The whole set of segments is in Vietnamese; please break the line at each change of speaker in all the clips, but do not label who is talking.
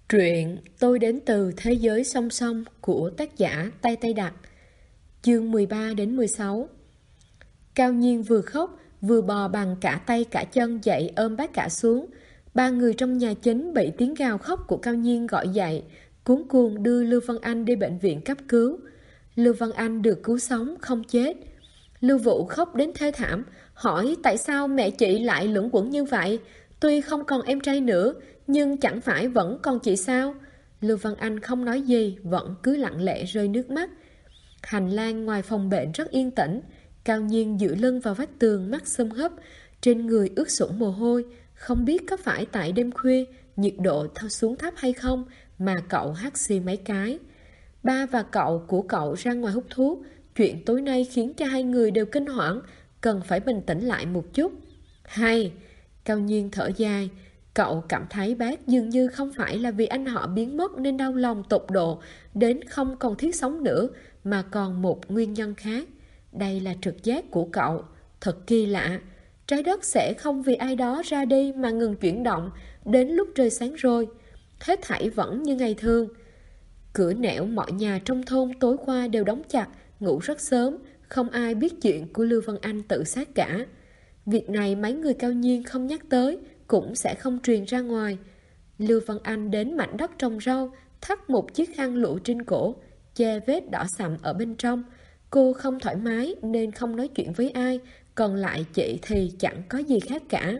Truyện Tôi đến từ thế giới song song của tác giả Tay Tay Đặc. Chương 13 đến 16. Cao Nhiên vừa khóc vừa bò bằng cả tay cả chân dậy ôm bác cả xuống. Ba người trong nhà chính bị tiếng gào khóc của Cao Nhiên gọi dậy, cuống cuồng đưa Lưu Văn Anh đi bệnh viện cấp cứu. Lưu Văn Anh được cứu sống không chết. Lưu Vũ khóc đến thê thảm, hỏi tại sao mẹ chị lại luẩn quẩn như vậy. Tuy không còn em trai nữa, nhưng chẳng phải vẫn còn chị sao? Lưu Văn Anh không nói gì, vẫn cứ lặng lẽ rơi nước mắt. Hành lang ngoài phòng bệnh rất yên tĩnh. Cao Nhiên dựa lưng vào vách tường, mắt sưng húp, trên người ướt sũng mồ hôi. Không biết có phải tại đêm khuya, nhiệt độ xuống thấp hay không mà cậu hắt xì mấy cái. Ba và cậu của cậu ra ngoài hút thuốc. Chuyện tối nay khiến cho hai người đều kinh hoảng, cần phải bình tĩnh lại một chút. Hay, Cao Nhiên thở dài. Cậu cảm thấy bác dường như không phải là vì anh họ biến mất nên đau lòng tột độ đến không còn thiết sống nữa, mà còn một nguyên nhân khác. Đây là trực giác của cậu. Thật kỳ lạ. Trái đất sẽ không vì ai đó ra đi mà ngừng chuyển động đến lúc trời sáng rồi. Hết thảy vẫn như ngày thường. Cửa nẻo mọi nhà trong thôn tối qua đều đóng chặt, ngủ rất sớm. Không ai biết chuyện của Lưu Văn Anh tự sát cả. Việc này mấy người Cao Nhiên không nhắc tới, cũng sẽ không truyền ra ngoài. Lưu Văn Anh đến mảnh đất trồng rau, thắt một chiếc khăn lụa trên cổ, che vết đỏ sậm ở bên trong. Cô không thoải mái nên không nói chuyện với ai, còn lại chị thì chẳng có gì khác cả.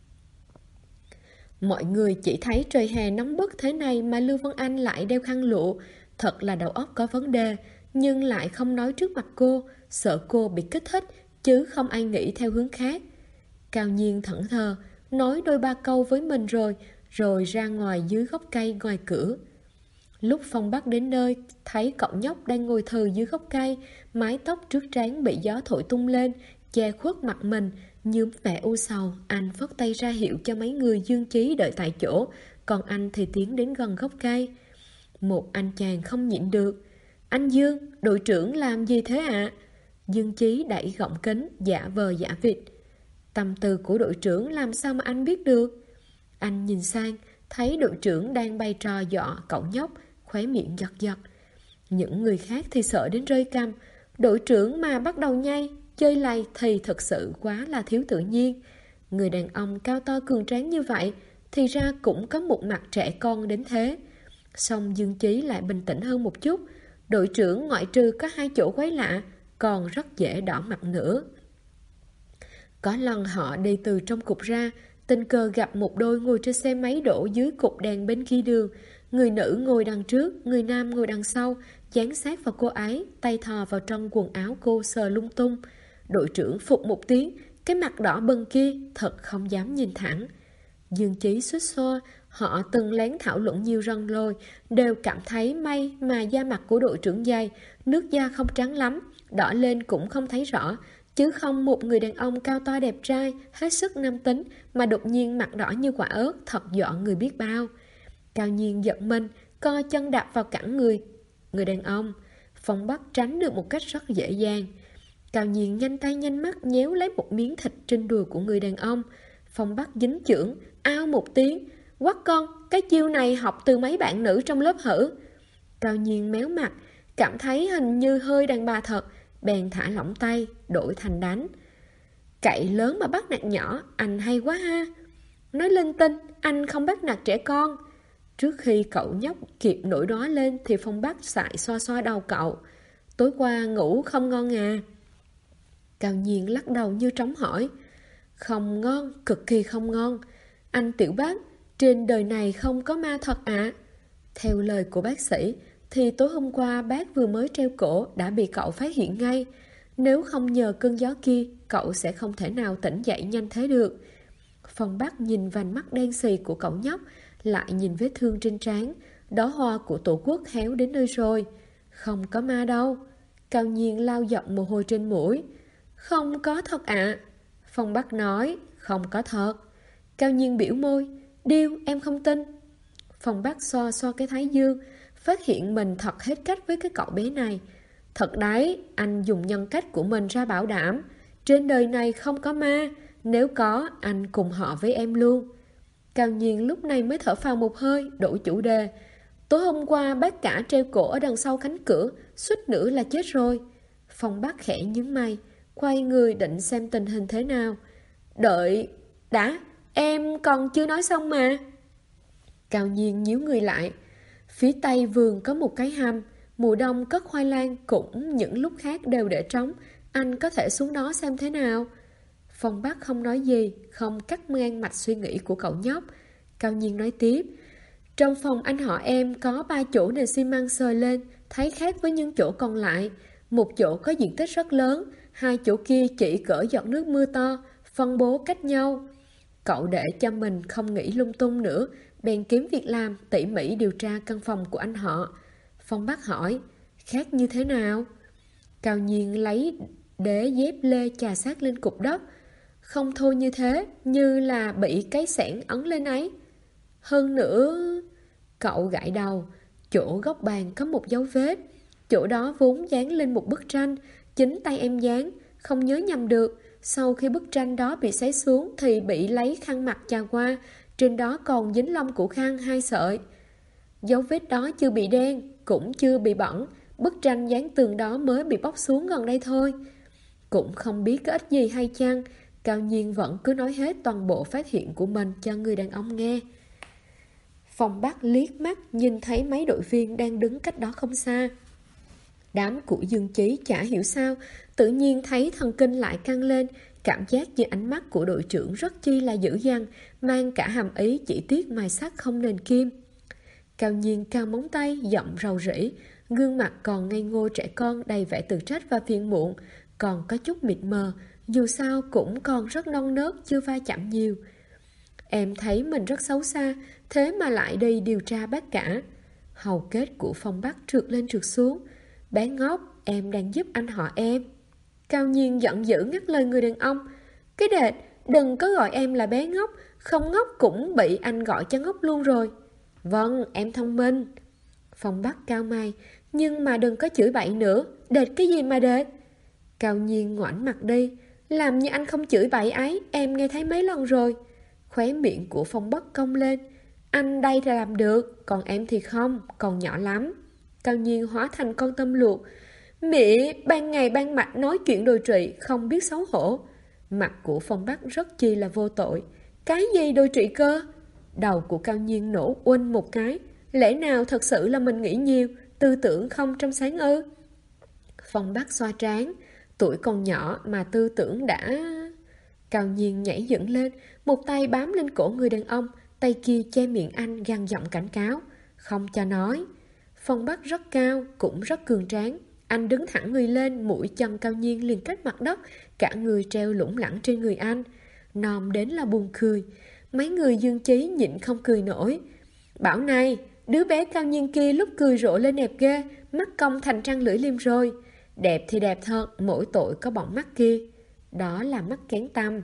Mọi người chỉ thấy trời hè nóng bức thế này mà Lưu Văn Anh lại đeo khăn lụa. Thật là đầu óc có vấn đề, nhưng lại không nói trước mặt cô, sợ cô bị kích thích, chứ không ai nghĩ theo hướng khác. Cao Nhiên thẫn thờ, nói đôi ba câu với mình rồi ra ngoài dưới gốc cây ngoài cửa. Lúc Phong Bắc đến nơi, thấy cậu nhóc đang ngồi thừ dưới gốc cây, mái tóc trước trán bị gió thổi tung lên, che khuất mặt mình, nhuốm vẻ u sầu. Anh phất tay ra hiệu cho mấy người Dương Chí đợi tại chỗ, còn anh thì tiến đến gần gốc cây. Một anh chàng không nhịn được. Anh Dương, đội trưởng làm gì thế ạ? Dương Chí đẩy gọng kính, giả vờ giả vịt. Tâm tư của đội trưởng làm sao mà anh biết được? Anh nhìn sang, thấy đội trưởng đang bày trò dọa cậu nhóc, khóe miệng giật giật. Những người khác thì sợ đến rơi cằm. Đội trưởng mà bắt đầu nhây, chơi lầy thì thật sự quá là thiếu tự nhiên. Người đàn ông cao to cường tráng như vậy thì ra cũng có một mặt trẻ con đến thế. Song Dương Chí lại bình tĩnh hơn một chút. Đội trưởng ngoại trừ có hai chỗ quái lạ, còn rất dễ đỏ mặt nữa. Có lần họ đi từ trong cục ra, tình cờ gặp một đôi ngồi trên xe máy đổ dưới cột đèn bên kia đường. Người nữ ngồi đằng trước, người nam ngồi đằng sau, dán sát vào cô ấy, tay thò vào trong quần áo cô sờ lung tung. Đội trưởng phục một tiếng, cái mặt đỏ bừng kia thật không dám nhìn thẳng. Dương Chí suýt xoa, họ từng lén thảo luận nhiều lần rồi, đều cảm thấy may mà da mặt của đội trưởng dày, nước da không trắng lắm, đỏ lên cũng không thấy rõ. Chứ không một người đàn ông cao to đẹp trai, hết sức nam tính mà đột nhiên mặt đỏ như quả ớt, thật dọa người biết bao. Cao Nhiên giận mình, co chân đạp vào cẳng người đàn ông. Phong Bắc tránh được một cách rất dễ dàng. Cao Nhiên nhanh tay nhanh mắt nhéo lấy một miếng thịt trên đùi của người đàn ông. Phong Bắc dính chưởng, ao một tiếng. Quắt con, cái chiêu này học từ mấy bạn nữ trong lớp hử? Cao Nhiên méo mặt, cảm thấy hình như hơi đàn bà thật, bèn thả lỏng tay, đổi thành đánh. Cậy lớn mà bắt nạt nhỏ, anh hay quá ha. Nói linh tinh, anh không bắt nạt trẻ con. Trước khi cậu nhóc kịp nổi đó lên thì Phong Bắc sải xoa xoa đầu cậu. Tối qua ngủ không ngon à? Cao Nhiên lắc đầu như trống hỏi. Không ngon, cực kỳ không ngon. Anh Tiểu Bác, trên đời này không có ma thật ạ? Theo lời của bác sĩ thì tối hôm qua bác vừa mới treo cổ đã bị cậu phát hiện ngay. Nếu không nhờ cơn gió kia, cậu sẽ không thể nào tỉnh dậy nhanh thế được. Phong Bắc nhìn vành mắt đen xì của cậu nhóc, lại nhìn vết thương trên trán. Đóa hoa của tổ quốc héo đến nơi rồi. Không có ma đâu. Cao Nhiên lau giọt mồ hôi trên mũi. Không có thật ạ. Phong Bắc nói, không có thật. Cao Nhiên biểu môi, điêu em không tin. Phong Bắc xoa xoa cái thái dương, phát hiện mình thật hết cách với cái cậu bé này. Thật đấy, anh dùng nhân cách của mình ra bảo đảm. Trên đời này không có ma, nếu có, anh cùng họ với em luôn. Cao Nhiên lúc này mới thở phào một hơi, đổi chủ đề. Tối hôm qua bác cả treo cổ ở đằng sau cánh cửa, suýt nữa là chết rồi. Phong Bắc khẽ nhướng mày, quay người định xem tình hình thế nào. Đợi, đã, em còn chưa nói xong mà. Cao Nhiên nhíu người lại. Phía tây vườn có một cái hầm, mùa đông cất khoai lang, cũng những lúc khác đều để trống. Anh có thể xuống đó xem thế nào. Phong Bắc không nói gì, không cắt ngang mạch suy nghĩ của cậu nhóc. Cao Nhiên nói tiếp. Trong phòng anh họ em có 3 chỗ nền xi măng sời lên, thấy khác với những chỗ còn lại. Một chỗ có diện tích rất lớn, 2 chỗ kia chỉ cỡ giọt nước mưa to, phân bố cách nhau. Cậu để cho mình không nghĩ lung tung nữa, bèn kiếm việc làm, tỉ mỉ điều tra căn phòng của anh họ. Phong Bắc hỏi, khác như thế nào? Cao Nhiên lấy đế dép lê chà sát lên cục đất. Không thôi như thế, như là bị cái xẻng ấn lên ấy. Hơn nữa... Cậu gãi đầu, chỗ góc bàn có một dấu vết. Chỗ đó vốn dán lên một bức tranh, chính tay em dán, không nhớ nhầm được. Sau khi bức tranh đó bị xé xuống thì bị lấy khăn mặt chà qua, trên đó còn dính lông của khăn 2 sợi. Dấu vết đó chưa bị đen, cũng chưa bị bẩn, bức tranh dán tường đó mới bị bóc xuống gần đây thôi. Cũng không biết có ích gì hay chăng, Cao Nhiên vẫn cứ nói hết toàn bộ phát hiện của mình cho người đàn ông nghe. Phong Bắc liếc mắt nhìn thấy mấy đội viên đang đứng cách đó không xa. Đám của Dương Chí chả hiểu sao, tự nhiên thấy thần kinh lại căng lên, cảm giác như ánh mắt của đội trưởng rất chi là dữ dằn, mang cả hàm ý chỉ tiếc mài sắt không nền kim. Cao Nhiên cao móng tay, giọng rầu rĩ, gương mặt còn ngây ngô trẻ con đầy vẻ tự trách và phiền muộn, còn có chút mịt mờ, dù sao cũng còn rất non nớt, chưa va chạm nhiều. Em thấy mình rất xấu xa, thế mà lại đi điều tra bác cả. Hầu kết của Phong Bắc trượt lên trượt xuống. Bé ngốc, em đang giúp anh họ em. Cao Nhiên giận dữ ngắt lời người đàn ông. Cái đệt, đừng có gọi em là bé ngốc, không ngốc cũng bị anh gọi cho ngốc luôn rồi. Vâng, em thông minh. Phong Bắc cao mày, nhưng mà đừng có chửi bậy nữa, đệt cái gì mà đệt. Cao Nhiên ngoảnh mặt đi, làm như anh không chửi bậy ấy, em nghe thấy mấy lần rồi. Khóe miệng của Phong Bắc cong lên. Anh đây là làm được, còn em thì không, còn nhỏ lắm. Cao Nhiên hóa thành con tôm luộc. Mẹ, ban ngày ban mặt nói chuyện đồi trụy, không biết xấu hổ. Mặt của Phong Bắc rất chi là vô tội. Cái gì đồi trụy cơ? Đầu của Cao Nhiên nổ uênh một cái. Lẽ nào thật sự là mình nghĩ nhiều, tư tưởng không trong sáng ư? Phong Bắc xoa trán. Tuổi còn nhỏ mà tư tưởng đã... Cao Nhiên nhảy dựng lên, một tay bám lên cổ người đàn ông, tay kia che miệng anh gằn giọng cảnh cáo. Không cho nói. Phong Bắc rất cao, cũng rất cường tráng. Anh đứng thẳng người lên, mũi chân Cao Nhiên liền cách mặt đất, cả người treo lủng lẳng trên người anh. Nòm đến là buồn cười. Mấy người Dương Chí nhịn không cười nổi. Bảo này, đứa bé Cao Nhiên kia lúc cười rộ lên đẹp ghê, mắt cong thành trăng lưỡi liềm rồi. Đẹp thì đẹp thật, mỗi tội có bọng mắt kia. Đó là mắt kén tăm.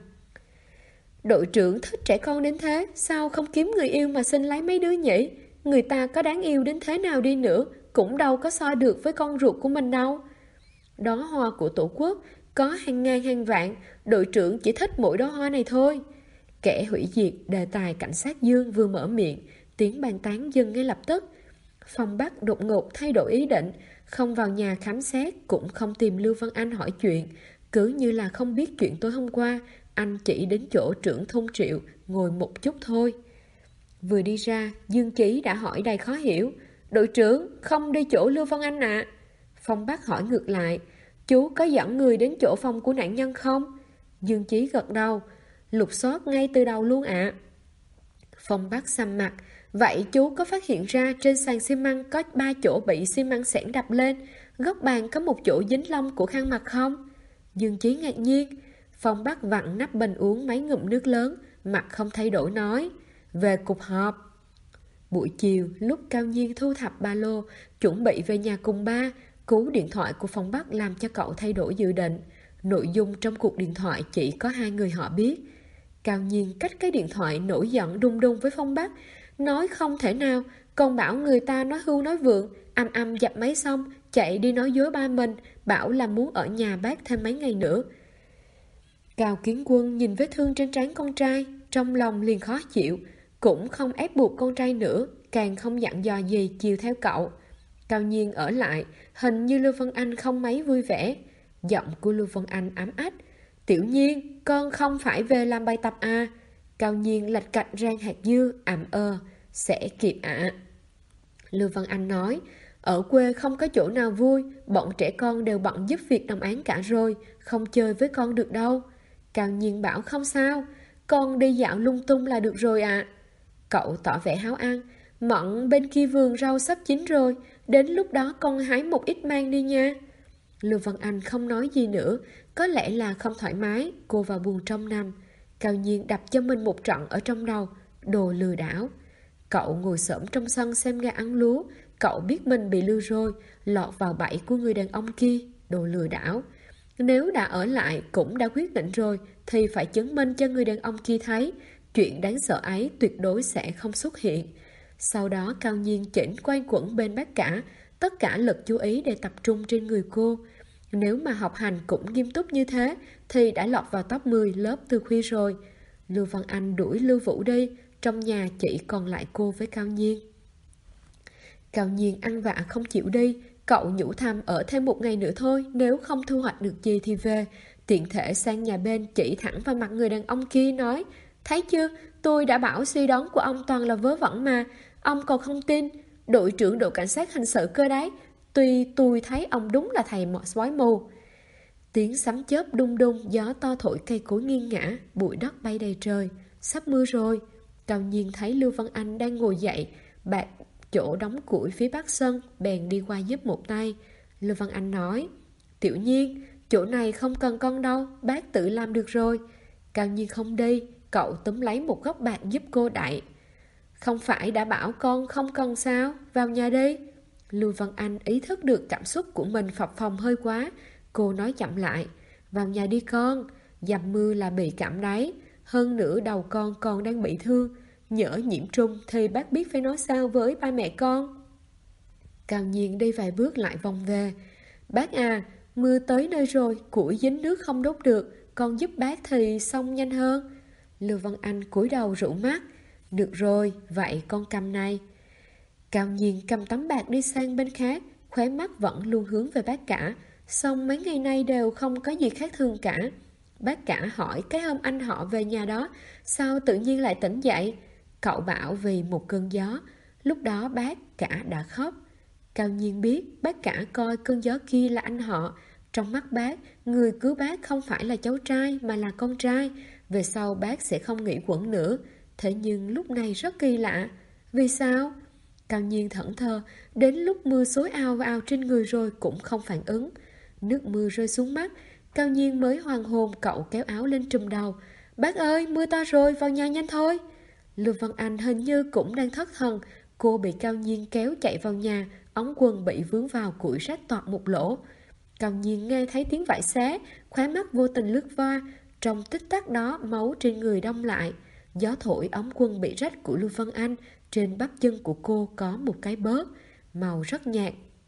Đội trưởng thích trẻ con đến thế, sao không kiếm người yêu mà xin lấy mấy đứa nhỉ? Người ta có đáng yêu đến thế nào đi nữa, cũng đâu có so được với con ruột của mình đâu. Đóa hoa của Tổ quốc có hàng ngàn hàng vạn, đội trưởng chỉ thích mỗi đóa hoa này thôi. Kẻ hủy diệt đề tài cảnh sát Dương vừa mở miệng, tiếng bàn tán dừng ngay lập tức. Phong Bắc đột ngột thay đổi ý định, không vào nhà khám xét, cũng không tìm Lưu Văn Anh hỏi chuyện. Cứ như là không biết chuyện tối hôm qua, anh chỉ đến chỗ trưởng thôn Triệu ngồi một chút thôi. Vừa đi ra, Dương Chí đã hỏi đầy khó hiểu. Đội trưởng, không đi chỗ Lưu Văn Anh ạ? Phong Bắc hỏi ngược lại, chú có dẫn người đến chỗ phòng của nạn nhân không? Dương Chí gật đầu, lục soát ngay từ đầu luôn ạ. Phong Bắc sầm mặt, vậy chú có phát hiện ra trên sàn xi măng có 3 chỗ bị xi măng xẻng đập lên, góc bàn có một chỗ dính lông của khăn mặt không? Dương Chí ngạc nhiên. Phong Bắc vặn nắp bình uống mấy ngụm nước lớn, mặt không thay đổi nói, về cuộc họp. Buổi chiều, lúc Cao Nhiên thu thập ba lô, chuẩn bị về nhà cùng ba, cú điện thoại của Phong Bắc làm cho cậu thay đổi dự định. Nội dung trong cuộc điện thoại chỉ có 2 người họ biết. Cao Nhiên cách cái điện thoại nổi giận đùng đùng với Phong Bắc, nói không thể nào, còn bảo người ta nói hưu nói vượng, dập máy xong, chạy đi nói dối ba mình, bảo là muốn ở nhà bác thêm mấy ngày nữa. Cao Kiến Quân nhìn vết thương trên trán con trai, trong lòng liền khó chịu. cũng không ép buộc con trai nữa, càng không dặn dò gì chiều theo cậu. Cao Nhiên ở lại, hình như Lưu Vân Anh không mấy vui vẻ. Giọng của Lưu Vân Anh ám ách. Tiểu Nhiên, con không phải về làm bài tập à? Cao Nhiên lạch cạch rang hạt dưa, sẽ kịp ạ. Lưu Vân Anh nói, ở quê không có chỗ nào vui, bọn trẻ con đều bận giúp việc đồng áng cả rồi, không chơi với con được đâu. Cao Nhiên bảo không sao, con đi dạo lung tung là được rồi ạ. Cậu tỏ vẻ háo ăn, Mận bên kia vườn rau sắp chín rồi, đến lúc đó con hái một ít mang đi nha. Lưu Vân Anh không nói gì nữa, có lẽ là không thoải mái, cô vào buồng trong nằm. Cao Nhiên đập cho mình một trận ở trong đầu, đồ lừa đảo. Cậu ngồi xổm trong sân xem gà ăn lúa, cậu biết mình bị lừa rồi, lọt vào bẫy của người đàn ông kia, đồ lừa đảo. Nếu đã ở lại cũng đã quyết định rồi, thì phải chứng minh cho người đàn ông kia thấy, chuyện đáng sợ ấy tuyệt đối sẽ không xuất hiện. Sau đó Cao Nhiên chỉnh quay quẩn bên bác cả, tất cả lực chú ý để tập trung trên người cô. Nếu mà học hành cũng nghiêm túc như thế, thì đã lọt vào top 10 lớp từ khuya rồi. Lưu Văn Anh đuổi Lưu Vũ đi, trong nhà chỉ còn lại cô với Cao Nhiên. Cao Nhiên ăn vạ không chịu đi, cậu nhủ thầm ở thêm một ngày nữa thôi, nếu không thu hoạch được gì thì về. Tiện thể sang nhà bên chỉ thẳng vào mặt người đàn ông kia nói, thấy chưa, tôi đã bảo suy đoán của ông toàn là vớ vẩn mà, ông còn không tin, đội trưởng đội cảnh sát hình sự cơ đấy, tuy tôi thấy ông đúng là thầy mọ sói mù. Tiếng sấm chớp đung đung, gió to thổi cây cối nghiêng ngã, bụi đất bay đầy trời, sắp mưa rồi. Cao Nhiên thấy Lưu Văn Anh đang ngồi dậy, bạc chỗ đóng củi phía bắc sân, bèn đi qua giúp một tay. Lưu Văn Anh nói, Tiểu Nhiên, chỗ này không cần con đâu, bác tự làm được rồi. Cao Nhiên không đi, cậu túm lấy một góc bạc giúp cô đậy. Không phải đã bảo con không cần sao, vào nhà đi. Lưu Văn Anh ý thức được cảm xúc của mình phập phồng hơi quá, cô nói chậm lại, vào nhà đi con, dầm mưa là bị cảm đấy, hơn nữa đầu con còn đang bị thương, nhỡ nhiễm trùng thì bác biết phải nói sao với ba mẹ con. Cao Nhiên đi vài bước lại vòng về, bác à, mưa tới nơi rồi, củi dính nước không đốt được, con giúp bác thì xong nhanh hơn. Lưu Văn Anh cúi đầu rũ mắt, được rồi, vậy con cầm này. Cao Nhiên cầm tấm bạc đi sang bên khác, khóe mắt vẫn luôn hướng về bác cả, song mấy ngày nay đều không có gì khác thường cả. Bác cả hỏi cái hôm anh họ về nhà đó, sao tự nhiên lại tỉnh dậy? Cậu bảo vì một cơn gió, lúc đó bác cả đã khóc. Cao Nhiên biết bác cả coi cơn gió kia là anh họ. Trong mắt bác, người cứu bác không phải là cháu trai mà là con trai. Về sau bác sẽ không nghĩ quẩn nữa. Thế nhưng lúc này rất kỳ lạ. Vì sao? Cao Nhiên thẫn thờ, đến lúc mưa xối ào vào trên người rồi cũng không phản ứng. Nước mưa rơi xuống mắt, Cao Nhiên mới hoàn hồn, cậu kéo áo lên trùm đầu. Bác ơi, mưa to rồi, vào nhà nhanh thôi. Lưu Văn Anh hình như cũng đang thất thần, cô bị Cao Nhiên kéo chạy vào nhà, ống quần bị vướng vào củi rách toạc một lỗ. Cao Nhiên nghe thấy tiếng vải xé, khóe mắt vô tình lướt qua, trong tích tắc đó máu trên người đông lại. Gió thổi ống quần bị rách của Lưu Văn Anh, trên bắp chân của cô có một cái bớt, màu rất nhạt.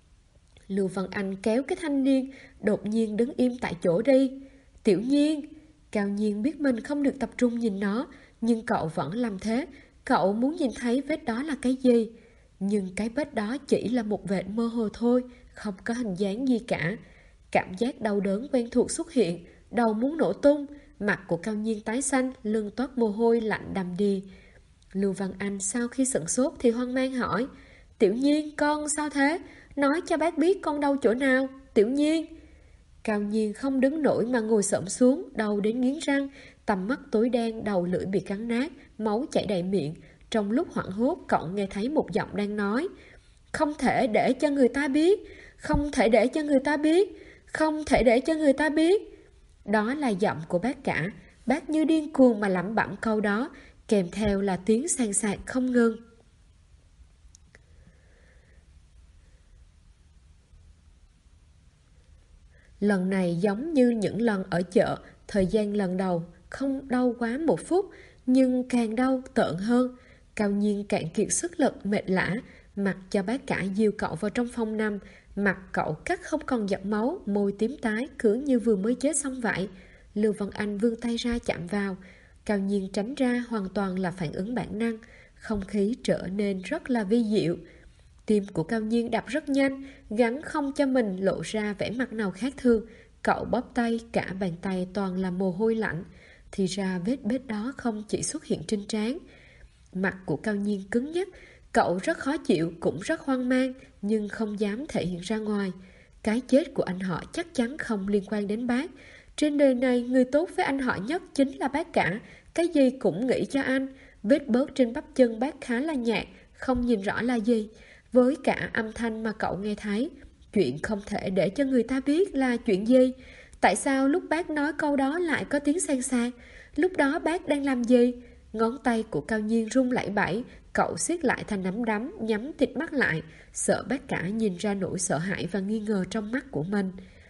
Lưu Văn Anh kéo cái thanh niên, đột nhiên đứng im tại chỗ đi. Tiểu Nhiên! Cao Nhiên biết mình không được tập trung nhìn nó, nhưng cậu vẫn làm thế. Cậu muốn nhìn thấy vết đó là cái gì. Nhưng cái vết đó chỉ là một vệt mơ hồ thôi, không có hình dáng gì cả. Cảm giác đau đớn quen thuộc xuất hiện, đầu muốn nổ tung. Mặt của Cao Nhiên tái xanh, lưng toát mồ hôi lạnh đầm đìa. Lưu Văn Anh sau khi sửng sốt thì hoang mang hỏi, Tiểu Nhiên, con sao thế? Nói cho bác biết con đau chỗ nào, Tiểu Nhiên. Cao Nhiên không đứng nổi mà ngồi xổm xuống, đầu đến nghiến răng, tầm mắt tối đen, đầu lưỡi bị cắn nát, máu chảy đầy miệng. Trong lúc hoảng hốt, cậu nghe thấy một giọng đang nói, không thể để cho người ta biết, không thể để cho người ta biết, không thể để cho người ta biết. Đó là giọng của bác cả, bác như điên cuồng mà lẩm bẩm câu đó, kèm theo là tiếng san sạc không ngừng. Lần này giống như những lần ở chợ, thời gian lần đầu không đau quá 1 phút, nhưng càng đau tợn hơn. Cao Nhiên cạn kiệt sức lực, mệt lả, mặc cho bác cả dìu cậu vào trong phòng nằm, mặt cậu cắt không còn giọt máu, môi tím tái, cứ như vừa mới chết xong vậy. Lưu Văn Anh vươn tay ra chạm vào, Cao Nhiên tránh ra, hoàn toàn là phản ứng bản năng. không khí trở nên rất là vi diệu. Tim của Cao Nhiên đập rất nhanh, gắng không cho mình lộ ra vẻ mặt nào khác thường. Cậu bóp tay, cả bàn tay toàn là mồ hôi lạnh. Thì ra vết bết đó không chỉ xuất hiện trên trán. Mặt của Cao Nhiên cứng nhắc, cậu rất khó chịu, cũng rất hoang mang, nhưng không dám thể hiện ra ngoài. Cái chết của anh họ chắc chắn không liên quan đến bác. Trên đời này, người tốt với anh họ nhất chính là bác cả. Cái gì cũng nghĩ cho anh. Vết bớt trên bắp chân bác khá là nhạt, không nhìn rõ là gì. Với cả âm thanh mà cậu nghe thấy, chuyện không thể để cho người ta biết là chuyện gì. Tại sao lúc bác nói câu đó lại có tiếng san san? Lúc đó bác đang làm gì? Ngón tay của Cao Nhiên run lẩy bẩy, cậu siết lại thành nắm đấm, nhắm tịt mắt lại, sợ bác cả nhìn ra nỗi sợ hãi và nghi ngờ trong mắt của mình.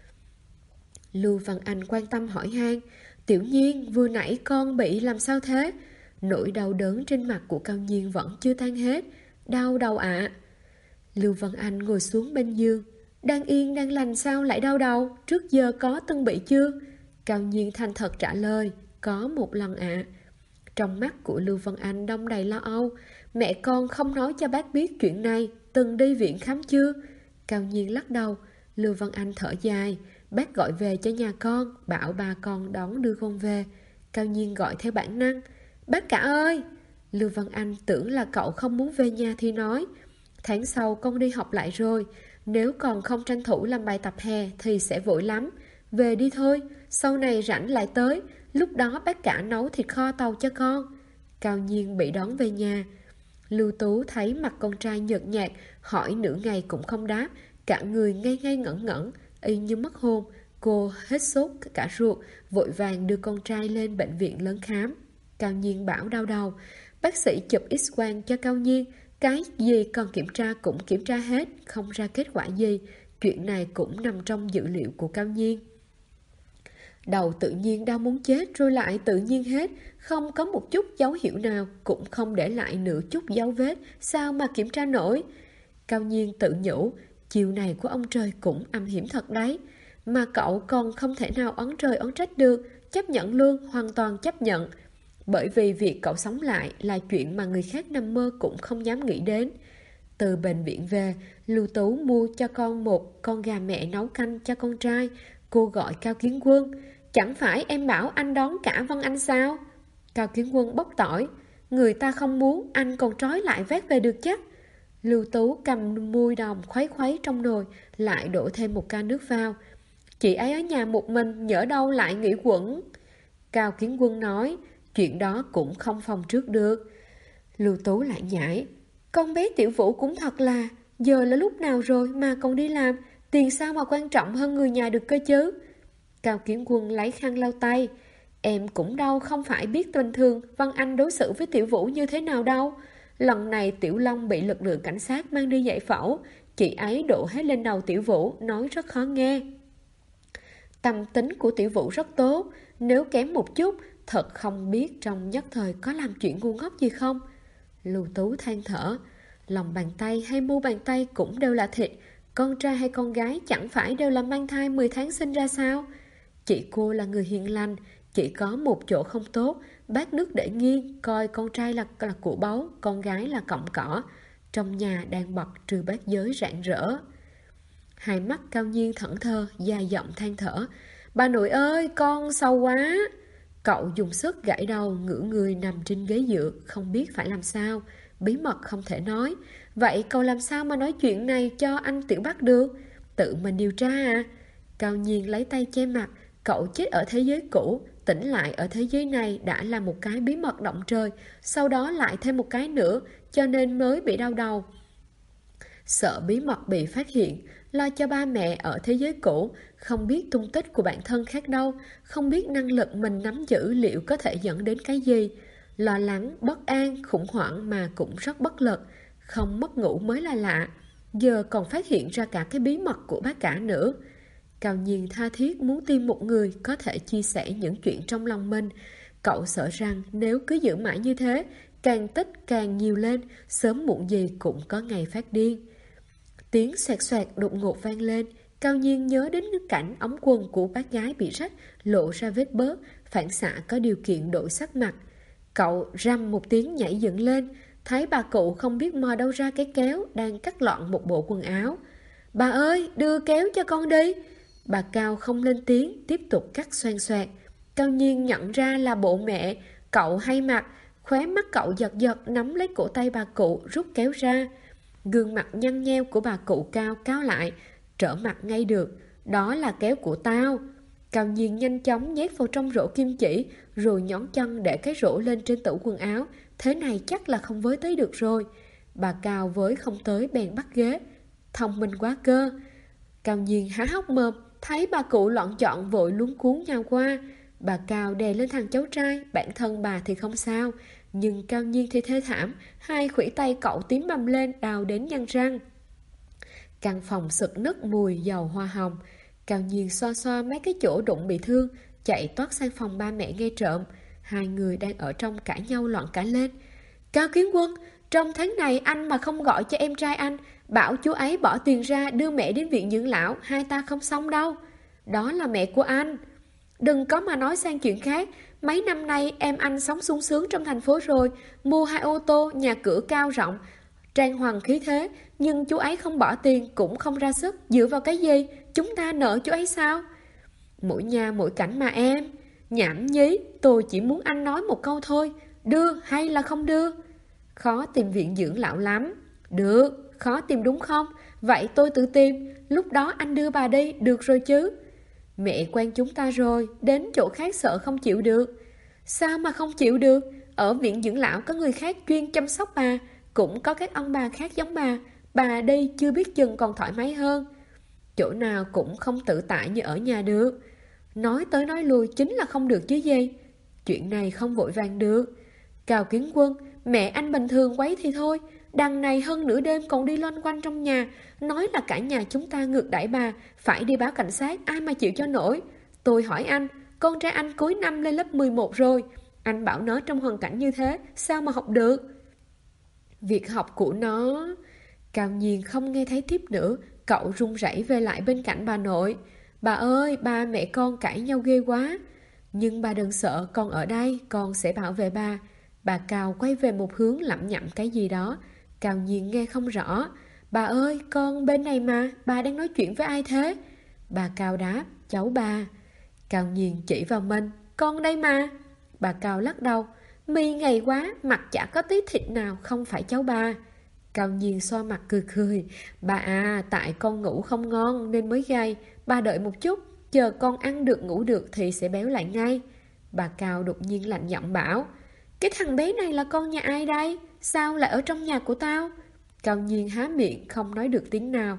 Lưu Văn Anh quan tâm hỏi han, Tiểu Nhiên, vừa nãy con bị làm sao thế? Nỗi đau đớn trên mặt của Cao Nhiên vẫn chưa tan hết. Đau đầu ạ. Lưu Văn Anh ngồi xuống bên giường. Đang yên đang lành sao lại đau đầu? Trước giờ có từng bị chưa? Cao Nhiên thành thật trả lời, có một lần ạ. Trong mắt của Lưu Văn Anh đong đầy lo âu. Mẹ con không nói cho bác biết chuyện này, từng đi viện khám chưa? Cao Nhiên lắc đầu. Lưu Văn Anh thở dài, bác gọi về cho nhà con, bảo bà con đón đưa con về. Cao Nhiên gọi theo bản năng, bác cả ơi! Lưu Văn Anh tưởng là cậu không muốn về nhà thì nói, tháng sau con đi học lại rồi, nếu còn không tranh thủ làm bài tập hè thì sẽ vội lắm. Về đi thôi, sau này rảnh lại tới, lúc đó bác cả nấu thịt kho tàu cho con. Cao Nhiên bị đón về nhà. Lưu Tú thấy mặt con trai nhợt nhạt, hỏi nửa ngày cũng không đáp, cả người ngây ngây ngẩn ngẩn, y như mất hồn. Cô hết sốt cả ruột, vội vàng đưa con trai lên bệnh viện lớn khám. Cao Nhiên bảo đau đầu. Bác sĩ chụp x-quang cho Cao Nhiên, cái gì cần kiểm tra cũng kiểm tra hết, không ra kết quả gì. Chuyện này cũng nằm trong dữ liệu của Cao Nhiên. Đầu tự nhiên đau muốn chết rồi lại tự nhiên hết, không có một chút dấu hiệu nào, cũng không để lại nửa chút dấu vết, sao mà kiểm tra nổi. Cao Nhiên tự nhủ, chiều này của ông trời cũng âm hiểm thật đấy, mà cậu còn không thể nào oán trời oán trách được, chấp nhận luôn, hoàn toàn chấp nhận. Bởi vì việc cậu sống lại là chuyện mà người khác nằm mơ cũng không dám nghĩ đến. Từ bệnh viện về, Lưu Tú mua cho con một con gà mẹ nấu canh cho con trai. Cô gọi Cao Kiến Quân, chẳng phải em bảo anh đón cả Vân Anh sao? Cao Kiến Quân bóc tỏi, người ta không muốn, anh còn trói lại vác về được chắc. Lưu Tú cầm muôi đồng khuấy khuấy trong nồi, lại đổ thêm một ca nước vào. Chị ấy ở nhà một mình, nhỡ đâu lại nghỉ quẩn. Cao Kiến Quân nói, chuyện đó cũng không phòng trước được. Lưu Tú lại nhảy, con bé Tiểu Vũ cũng thật là, giờ là lúc nào rồi mà còn đi làm, tiền sao mà quan trọng hơn người nhà được cơ chứ. Cao Kiến Quân lấy khăn lau tay, em cũng đâu không phải biết bình thường Văn Anh đối xử với Tiểu Vũ như thế nào đâu. Lần này Tiểu Long bị lực lượng cảnh sát mang đi giải phẫu, chị ấy đổ hết lên đầu Tiểu Vũ, nói rất khó nghe. Tâm tính của Tiểu Vũ rất tốt, nếu kém một chút, thật không biết trong nhất thời có làm chuyện ngu ngốc gì không. Lưu Tú than thở, lòng bàn tay hay mu bàn tay cũng đều là thịt, con trai hay con gái chẳng phải đều là mang thai 10 tháng sinh ra sao? Chị cô là người hiền lành, chỉ có một chỗ không tốt, bát nước để nghiêng, coi con trai là của báu, con gái là cọng cỏ. Trong nhà đang bật trừ bát giới rạng rỡ. Hai mắt Cao Nhiên thẫn thờ, dài giọng than thở, bà nội ơi, con sâu quá. Cậu dùng sức gãi đầu, ngửa người nằm trên ghế dựa, không biết phải làm sao. Bí mật không thể nói. Vậy cậu làm sao mà nói chuyện này cho anh Tiểu Bắc được? Tự mình điều tra à? Cao Nhiên lấy tay che mặt. Cậu chết ở thế giới cũ, tỉnh lại ở thế giới này đã là một cái bí mật động trời, sau đó lại thêm một cái nữa, cho nên mới bị đau đầu. Sợ bí mật bị phát hiện, lo cho ba mẹ ở thế giới cũ, không biết tung tích của bản thân khác đâu, không biết năng lực mình nắm giữ liệu có thể dẫn đến cái gì. Lo lắng, bất an, khủng hoảng mà cũng rất bất lực, không mất ngủ mới là lạ. Giờ còn phát hiện ra cả cái bí mật của bác cả nữa. Cao Nhiên tha thiết muốn tìm một người có thể chia sẻ những chuyện trong lòng mình. Cậu sợ rằng nếu cứ giữ mãi như thế, càng tích càng nhiều lên, sớm muộn gì cũng có ngày phát điên. Tiếng xoẹt xoẹt đột ngột vang lên. Cao Nhiên nhớ đến cảnh ống quần của bác gái bị rách, lộ ra vết bớt, phản xạ có điều kiện đổi sắc mặt. Cậu răm một tiếng nhảy dựng lên. thấy bà cụ không biết mò đâu ra cái kéo đang cắt lọn một bộ quần áo. Bà ơi, đưa kéo cho con đi. Bà Cao không lên tiếng, tiếp tục cắt xoan xoạt. Cao Nhiên nhận ra là bộ mẹ, cậu hay mặc, khóe mắt cậu giật giật nắm lấy cổ tay bà cụ rút kéo ra. Gương mặt nhăn nheo của bà cụ Cao cáo lại, trở mặt ngay được. Đó là kéo của tao. Cao Nhiên nhanh chóng nhét vào trong rổ kim chỉ, rồi nhón chân để cái rổ lên trên tủ quần áo. Thế này chắc là không với tới được rồi. Bà Cao với không tới bèn bắt ghế. Thông minh quá cơ. Cao Nhiên há hốc mồm, thấy bà cụ lọn chọn vội luống cuống nhào qua. Bà Cao đè lên thằng cháu trai, bản thân bà thì không sao, nhưng Cao Nhiên thì thê thảm, hai khuỷu tay cậu tím bầm lên, đau đến nhăn răng. Căn phòng sực nức mùi dầu hoa hồng. Cao Nhiên xoa xoa mấy cái chỗ đụng bị thương, chạy toát sang phòng ba mẹ nghe trộm. Hai người đang ở trong cãi nhau loạn cả lên. Cao Kiến Quân, trong tháng này anh mà không gọi cho em trai anh, bảo chú ấy bỏ tiền ra đưa mẹ đến viện dưỡng lão, hai ta không xong đâu. Đó là mẹ của anh. Đừng có mà nói sang chuyện khác. Mấy năm nay em anh sống sung sướng trong thành phố rồi, mua 2 ô tô, nhà cửa cao rộng, trang hoàng khí thế, nhưng chú ấy không bỏ tiền, cũng không ra sức. Dựa vào cái gì? Chúng ta nợ chú ấy sao? Mỗi nhà mỗi cảnh mà em. Nhảm nhí, tôi chỉ muốn anh nói một câu thôi. Đưa hay là không đưa? Khó tìm viện dưỡng lão lắm. Được, khó tìm đúng không? Vậy tôi tự tìm, lúc đó anh đưa bà đi, được rồi chứ? Mẹ quen chúng ta rồi, đến chỗ khác sợ không chịu được. Sao mà không chịu được? Ở viện dưỡng lão có người khác chuyên chăm sóc bà, cũng có các ông bà khác giống bà đi chưa biết chừng còn thoải mái hơn. Chỗ nào cũng không tự tại như ở nhà được. Nói tới nói lui chính là không được chứ gì. Chuyện này không vội vàng được. Cao Kiến Quân, mẹ anh bình thường quấy thì thôi, đằng này hơn nửa đêm còn đi loanh quanh trong nhà, nói là cả nhà chúng ta ngược đãi bà, phải đi báo cảnh sát, ai mà chịu cho nổi. Tôi hỏi anh, con trai anh cuối năm lên lớp 11 rồi, anh bảo nó trong hoàn cảnh như thế, sao mà học được? Việc học của nó... Cao Nhiên không nghe thấy tiếp nữa, cậu run rẩy về lại bên cạnh bà nội. Bà ơi, ba mẹ con cãi nhau ghê quá. Nhưng bà đừng sợ, con ở đây, con sẽ bảo vệ bà. Bà Cao quay về một hướng lẩm nhẩm cái gì đó. Cao Nhiên nghe không rõ. Bà ơi, con bên này mà, bà đang nói chuyện với ai thế? Bà Cao đáp, cháu bà. Cao Nhiên chỉ vào mình, con đây mà. Bà Cao lắc đầu, mi ngày quá, mặt chả có tí thịt nào, không phải cháu bà. Cao Nhiên xoa mặt cười cười. Bà à, tại con ngủ không ngon nên mới gầy. Bà đợi một chút, chờ con ăn được ngủ được thì sẽ béo lại ngay. Bà Cao đột nhiên lạnh giọng bảo, cái thằng bé này là con nhà ai đây? Sao lại ở trong nhà của tao? Cao Nhiên há miệng không nói được tiếng nào.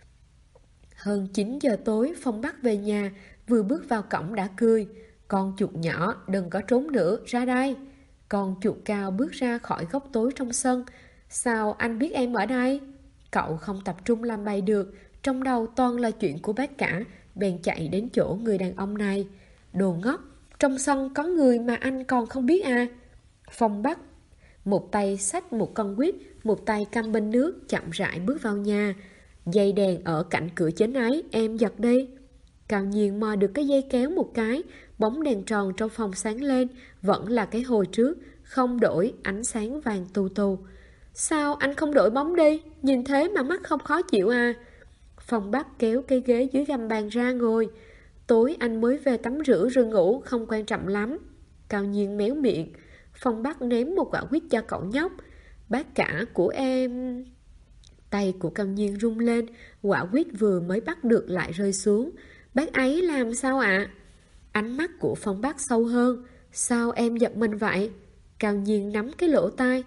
Hơn 9 giờ tối, Phong Bắc về nhà, vừa bước vào cổng đã cười. Con chuột nhỏ, đừng có trốn nữa, ra đây. Con chuột Cao bước ra khỏi góc tối trong sân. Sao anh biết em ở đây? Cậu không tập trung làm bài được, trong đầu toàn là chuyện của bác cả, bèn chạy đến chỗ người đàn ông này. Đồ ngốc, trong sân có người mà anh còn không biết à? Phong Bắc một tay xách một con quýt, một tay căm bình nước, chậm rãi bước vào nhà. Dây đèn ở cạnh cửa chính ấy, em giật đi. Cao Nhiên mò được cái dây kéo một cái, bóng đèn tròn trong phòng sáng lên, vẫn là cái hồi trước, không đổi, ánh sáng vàng tù tù. Sao anh không đổi bóng đi? Nhìn thế mà mắt không khó chịu à? Phong Bắc kéo cây ghế dưới gầm bàn ra ngồi. Tối anh mới về tắm rửa rồi ngủ, không quan trọng lắm. Cao Nhiên méo miệng. Phong Bắc ném một quả quýt cho cậu nhóc. Bác cả của em... Tay của Cao Nhiên rung lên, quả quýt vừa mới bắt được lại rơi xuống. Bác ấy làm sao ạ? Ánh mắt của Phong Bắc sâu hơn. Sao em giật mình vậy? Cao Nhiên nắm cái lỗ tai.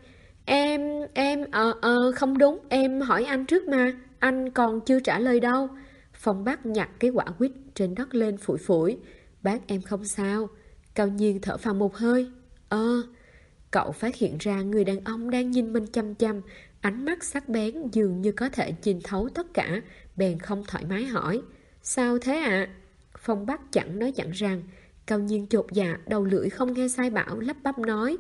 Không đúng, em hỏi anh trước mà, anh còn chưa trả lời đâu. Phong Bắc nhặt cái quả quýt trên đất lên phủi phủi. Bác em không sao. Cao Nhiên thở phào một hơi. Cậu phát hiện ra người đàn ông đang nhìn mình chăm chăm, ánh mắt sắc bén dường như có thể nhìn thấu tất cả, bèn không thoải mái hỏi. Sao thế ạ? Phong Bắc chẳng nói chẳng rằng. Cao Nhiên chột dạ, đầu lưỡi không nghe sai bảo, lắp bắp nói.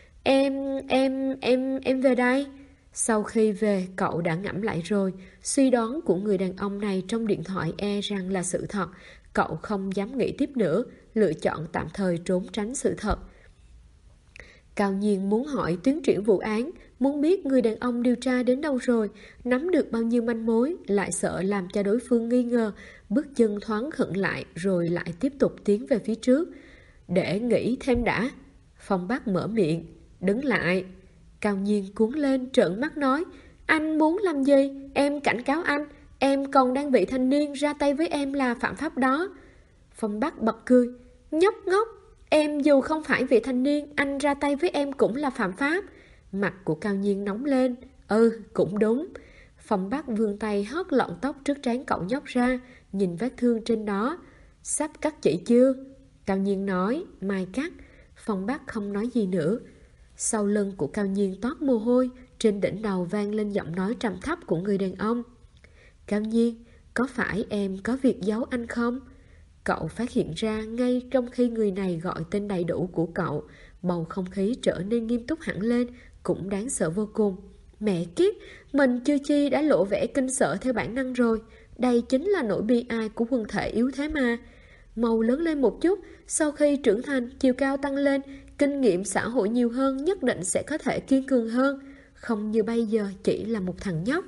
Em về đây. Sau khi về, cậu đã ngẫm lại rồi. Suy đoán của người đàn ông này trong điện thoại e rằng là sự thật. Cậu không dám nghĩ tiếp nữa, lựa chọn tạm thời trốn tránh sự thật. Cao Nhiên muốn hỏi tiến triển vụ án, muốn biết người đàn ông điều tra đến đâu rồi, nắm được bao nhiêu manh mối, lại sợ làm cho đối phương nghi ngờ, bước chân thoáng khựng lại rồi lại tiếp tục tiến về phía trước. Để nghĩ thêm đã. Phong Bắc mở miệng. Đứng lại. Cao Nhiên cuống lên trợn mắt nói, anh muốn làm gì? Em cảnh cáo anh, em còn đang vị thành niên, ra tay với em là phạm pháp đó. Phong Bắc bật cười. Nhóc ngốc, em dù không phải vị thành niên, anh ra tay với em cũng là phạm pháp. Mặt của Cao Nhiên nóng lên. Cũng đúng. Phong Bắc vươn tay hót lọn tóc trước trán cậu nhóc ra, nhìn vết thương trên đó. Sắp cắt chỉ chưa? Cao Nhiên nói, mai cắt. Phong Bắc không nói gì nữa. Sau lưng của Cao Nhiên toát mồ hôi, trên đỉnh đầu vang lên giọng nói trầm thấp của người đàn ông. Cao Nhiên, có phải em có việc giấu anh không? Cậu phát hiện ra ngay trong khi người này gọi tên đầy đủ của cậu, bầu không khí trở nên nghiêm túc hẳn lên, cũng đáng sợ vô cùng. Mẹ kiếp, mình chưa chi đã lộ vẻ kinh sợ theo bản năng rồi. Đây chính là nỗi bi ai của quần thể yếu thế mà. Mau lớn lên một chút, sau khi trưởng thành, chiều cao tăng lên, kinh nghiệm xã hội nhiều hơn, nhất định sẽ có thể kiên cường hơn. Không như bây giờ chỉ là một thằng nhóc.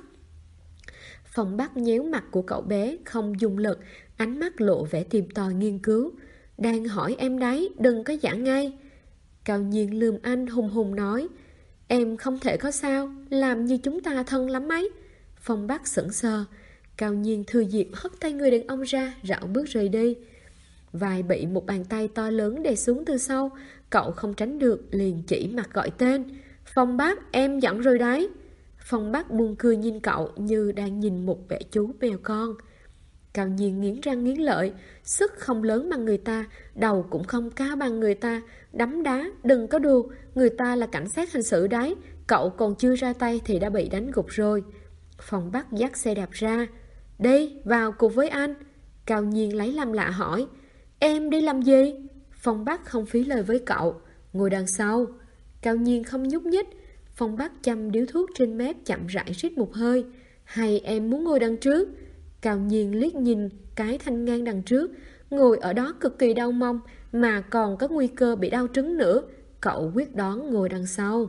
Phong Bắc nhéo mặt của cậu bé, không dùng lực, ánh mắt lộ vẻ tìm tòi nghiên cứu. Đang hỏi em đấy, đừng có giả ngay. Cao Nhiên lườm anh hùng hùng nói, em không thể có sao, làm như chúng ta thân lắm ấy. Phong Bắc sững sờ. Cao Nhiên thừa dịp hất tay người đàn ông ra, rảo bước rời đi. Vai bị một bàn tay to lớn đè xuống từ sau, cậu không tránh được, liền chỉ mặt gọi tên. Phong Bắc, em giận rồi đấy. Phong Bắc buồn cười nhìn cậu như đang nhìn một vẻ chú mèo con. Cao Nhiên nghiến răng nghiến lợi, sức không lớn bằng người ta, đầu cũng không cao bằng người ta, đấm đá, đừng có đùa, người ta là cảnh sát hình sự đấy, cậu còn chưa ra tay thì đã bị đánh gục rồi. Phong Bắc dắt xe đạp ra. Đi, vào cùng với anh. Cao Nhiên lấy làm lạ hỏi, em đi làm gì? Phong Bắc không phí lời với cậu, ngồi đằng sau. Cao Nhiên không nhúc nhích. Phong Bắc châm điếu thuốc trên mép chậm rãi rít một hơi. Hay em muốn ngồi đằng trước? Cao Nhiên liếc nhìn cái thanh ngang đằng trước, ngồi ở đó cực kỳ đau mông, mà còn có nguy cơ bị đau trứng nữa. Cậu quyết đoán ngồi đằng sau.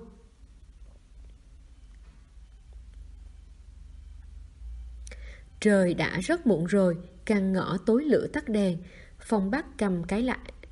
Trời đã rất muộn rồi, căn ngõ tối lửa tắt đèn. Phong Bắc cầm cái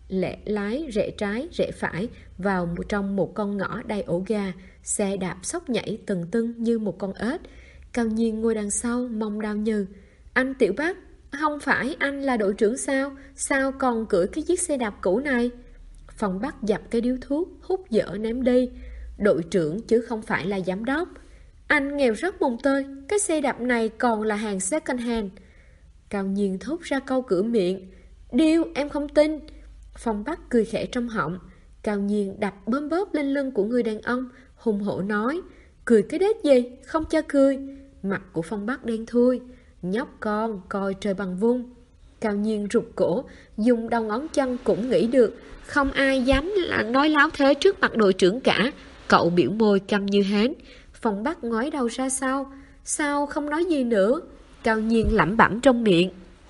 lái rẽ trái rẽ phải vào trong một con ngõ đầy ổ gà. Xe đạp xốc nhảy từng tưng như một con ếch. Cao Nhiên ngồi đằng sau mong đau như. Anh Tiểu Bắc, không phải anh là đội trưởng sao? Sao còn cưỡi cái chiếc xe đạp cũ này? Phong Bắc dập cái điếu thuốc, hút dở ném đi. Đội trưởng chứ không phải là giám đốc. Anh nghèo rất mồng tơi, cái xe đạp này còn là hàng second hand. Cao Nhiên thốt ra câu cửa miệng. Điêu, em không tin. Phong Bắc cười khẽ trong họng. Cao Nhiên đập bóp bóp lên lưng của người đàn ông, hùng hổ nói, cười cái đét gì, không cho cười. Mặt của Phong Bắc đen thui. Nhóc con, coi trời bằng vung. Cao Nhiên rụt cổ, dùng đầu ngón chân cũng nghĩ được, không ai dám nói láo thế trước mặt đội trưởng cả. Cậu biểu môi câm như hến. Phong Bắc ngoái đầu ra sau. Sao không nói gì nữa? Cao Nhiên lẩm bẩm trong miệng.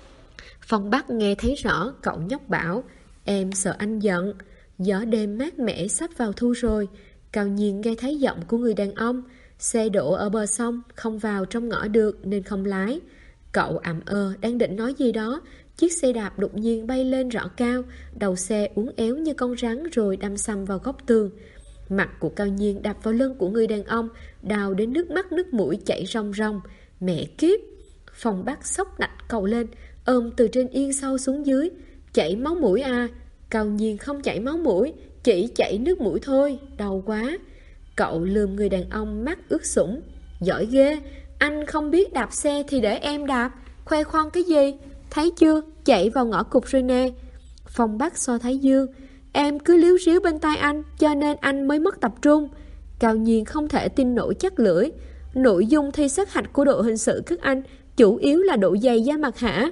Phong Bắc nghe thấy rõ, cậu nhóc bảo, em sợ anh giận. Gió đêm mát mẻ sắp vào thu rồi. Cao Nhiên nghe thấy giọng của người đàn ông. Xe đổ ở bờ sông, không vào trong ngõ được nên không lái. Cậu ậm đang định nói gì đó. Chiếc xe đạp đột nhiên bay lên rõ cao, đầu xe uốn éo như con rắn rồi đâm sầm vào góc tường. Mặt của Cao Nhiên đập vào lưng của người đàn ông, đau đến nước mắt nước mũi chảy ròng ròng. Mẹ kiếp! Phong Bắc xốc nạch cậu lên, ôm từ trên yên sau xuống dưới. Chảy máu mũi à? Cao Nhiên không chảy máu mũi, chỉ chảy nước mũi thôi, đau quá. Cậu lườm người đàn ông mắt ướt sũng. Giỏi ghê, anh không biết đạp xe thì để em đạp, khoe khoang cái gì? Thấy chưa, chạy vào ngõ cụt rồi nè. Phong Bắc so thái dương. Em cứ líu ríu bên tai anh, cho nên anh mới mất tập trung. Cao Nhiên không thể tin nổi chắc lưỡi. Nội dung thi sát hạch của đội hình sự các anh chủ yếu là độ dày da mặt hả?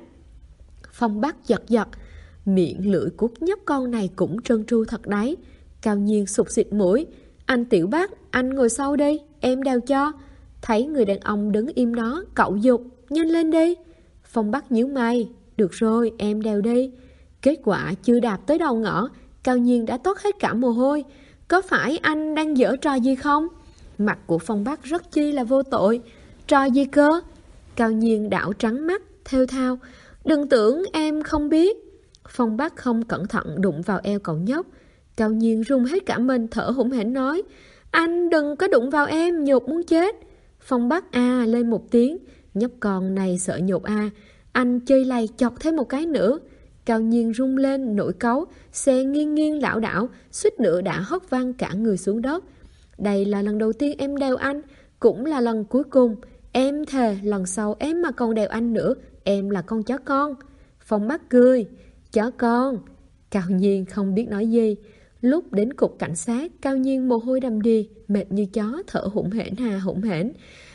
Phong Bắc giật giật. Miệng lưỡi của nhóc con này cũng trơn tru thật đấy. Cao Nhiên sụt xịt mũi. Anh Tiểu Bắc, anh ngồi sau đi, em đeo cho. Thấy người đàn ông đứng im đó, cậu giục, nhanh lên đi. Phong Bắc nhíu mày. Được rồi, em đeo đi. Kết quả chưa đạp tới đầu ngõ, Cao Nhiên đã toát hết cả mồ hôi. Có phải anh đang giở trò gì không? Mặt của Phong Bắc rất chi là vô tội. Trò gì cơ? Cao Nhiên đảo trắng mắt, thều thào. Đừng tưởng em không biết. Phong Bắc không cẩn thận đụng vào eo cậu nhóc. Cao Nhiên run hết cả mình, thở hổn hển nói: Anh đừng có đụng vào em, nhột muốn chết. Phong Bắc lên một tiếng. Nhóc con này sợ nhột anh chơi lầy chọc thêm một cái nữa. Cao Nhiên rung lên nổi cáu, xe nghiêng nghiêng lảo đảo, suýt nữa đã hất văng cả người xuống đất. Đây là lần đầu tiên em đeo anh, cũng là lần cuối cùng. Em thề lần sau em mà còn đeo anh nữa, em là con chó con. Phong Bắc cười: Chó con. Cao Nhiên không biết nói gì. Lúc đến cục cảnh sát, Cao Nhiên mồ hôi đầm đìa, mệt như chó, thở hổn hển.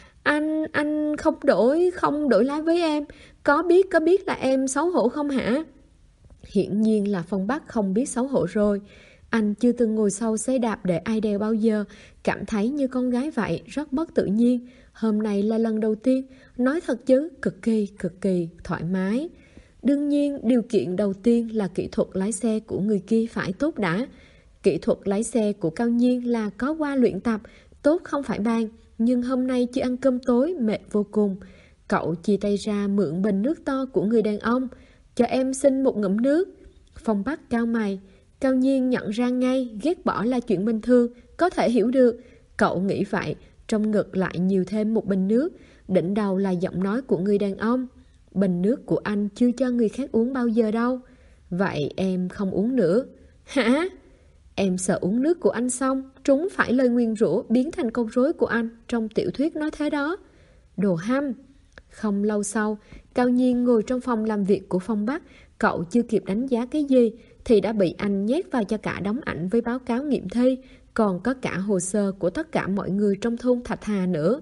Anh không đổi lái với em. Có biết là em xấu hổ không hả? Hiển nhiên là Phong Bắc không biết xấu hổ rồi. Anh chưa từng ngồi sau xe đạp để ai đeo bao giờ, cảm thấy như con gái vậy, rất mất tự nhiên. Hôm nay là lần đầu tiên, nói thật chứ, cực kỳ thoải mái. Đương nhiên, điều kiện đầu tiên là kỹ thuật lái xe của người kia phải tốt đã. Kỹ thuật lái xe của Cao Nhiên là có qua luyện tập, tốt không phải bàn. Nhưng hôm nay chưa ăn cơm tối, mệt vô cùng. Cậu chia tay ra mượn bình nước to của người đàn ông. Cho em xin một ngụm nước. Phong Bắc cau mày. Cao Nhiên nhận ra ngay, ghét bỏ là chuyện bình thường, có thể hiểu được. Cậu nghĩ vậy, trong ngực lại nhiều thêm một bình nước. Đỉnh đầu là giọng nói của người đàn ông. Bình nước của anh chưa cho người khác uống bao giờ đâu. Vậy em không uống nữa. Hả? Em sợ uống nước của anh xong trúng phải lời nguyền rủa biến thành con rối của anh trong tiểu thuyết nói thế đó. Đồ hăm. Không lâu sau, Cao Nhiên ngồi trong phòng làm việc của Phong Bắc. Cậu chưa kịp đánh giá cái gì thì đã bị anh nhét vào cho cả đống ảnh với báo cáo nghiệm thi, còn có cả hồ sơ của tất cả mọi người trong thôn Thạch Hà nữa.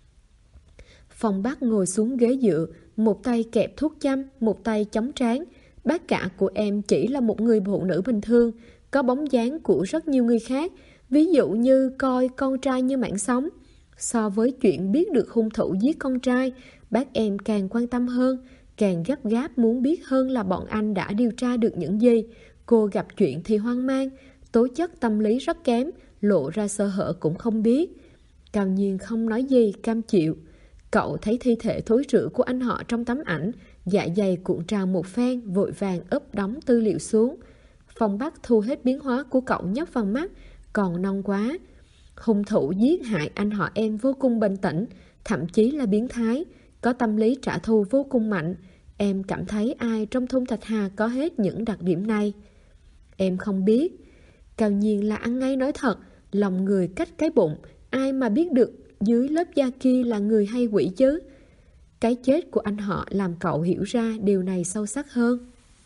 Phong Bắc ngồi xuống ghế dựa, một tay kẹp thuốc châm, một tay chống trán. Bác cả của em chỉ là một người phụ nữ bình thường, có bóng dáng của rất nhiều người khác, ví dụ như coi con trai như mạng sống. So với chuyện biết được hung thủ giết con trai, bác em càng quan tâm hơn, càng gấp gáp muốn biết hơn là bọn anh đã điều tra được những gì. Cô gặp chuyện thì hoang mang, tố chất tâm lý rất kém, lộ ra sơ hở cũng không biết. Cao Nhiên không nói gì, cam chịu. Cậu thấy thi thể thối rữa của anh họ trong tấm ảnh, dạ dày cuộn trào một phen, vội vàng úp đóng tư liệu xuống. Phong Bắc thu hết biến hóa của cậu nhóc vào mắt, còn non quá. Hung thủ giết hại anh họ em vô cùng bình tĩnh, thậm chí là biến thái, có tâm lý trả thù vô cùng mạnh. Em cảm thấy ai trong thôn Thạch Hà có hết những đặc điểm này? Em không biết. Cao Nhiên là ăn ngay nói thật, lòng người cách cái bụng, ai mà biết được dưới lớp da kia là người hay quỷ chứ? Cái chết của anh họ làm cậu hiểu ra điều này sâu sắc hơn.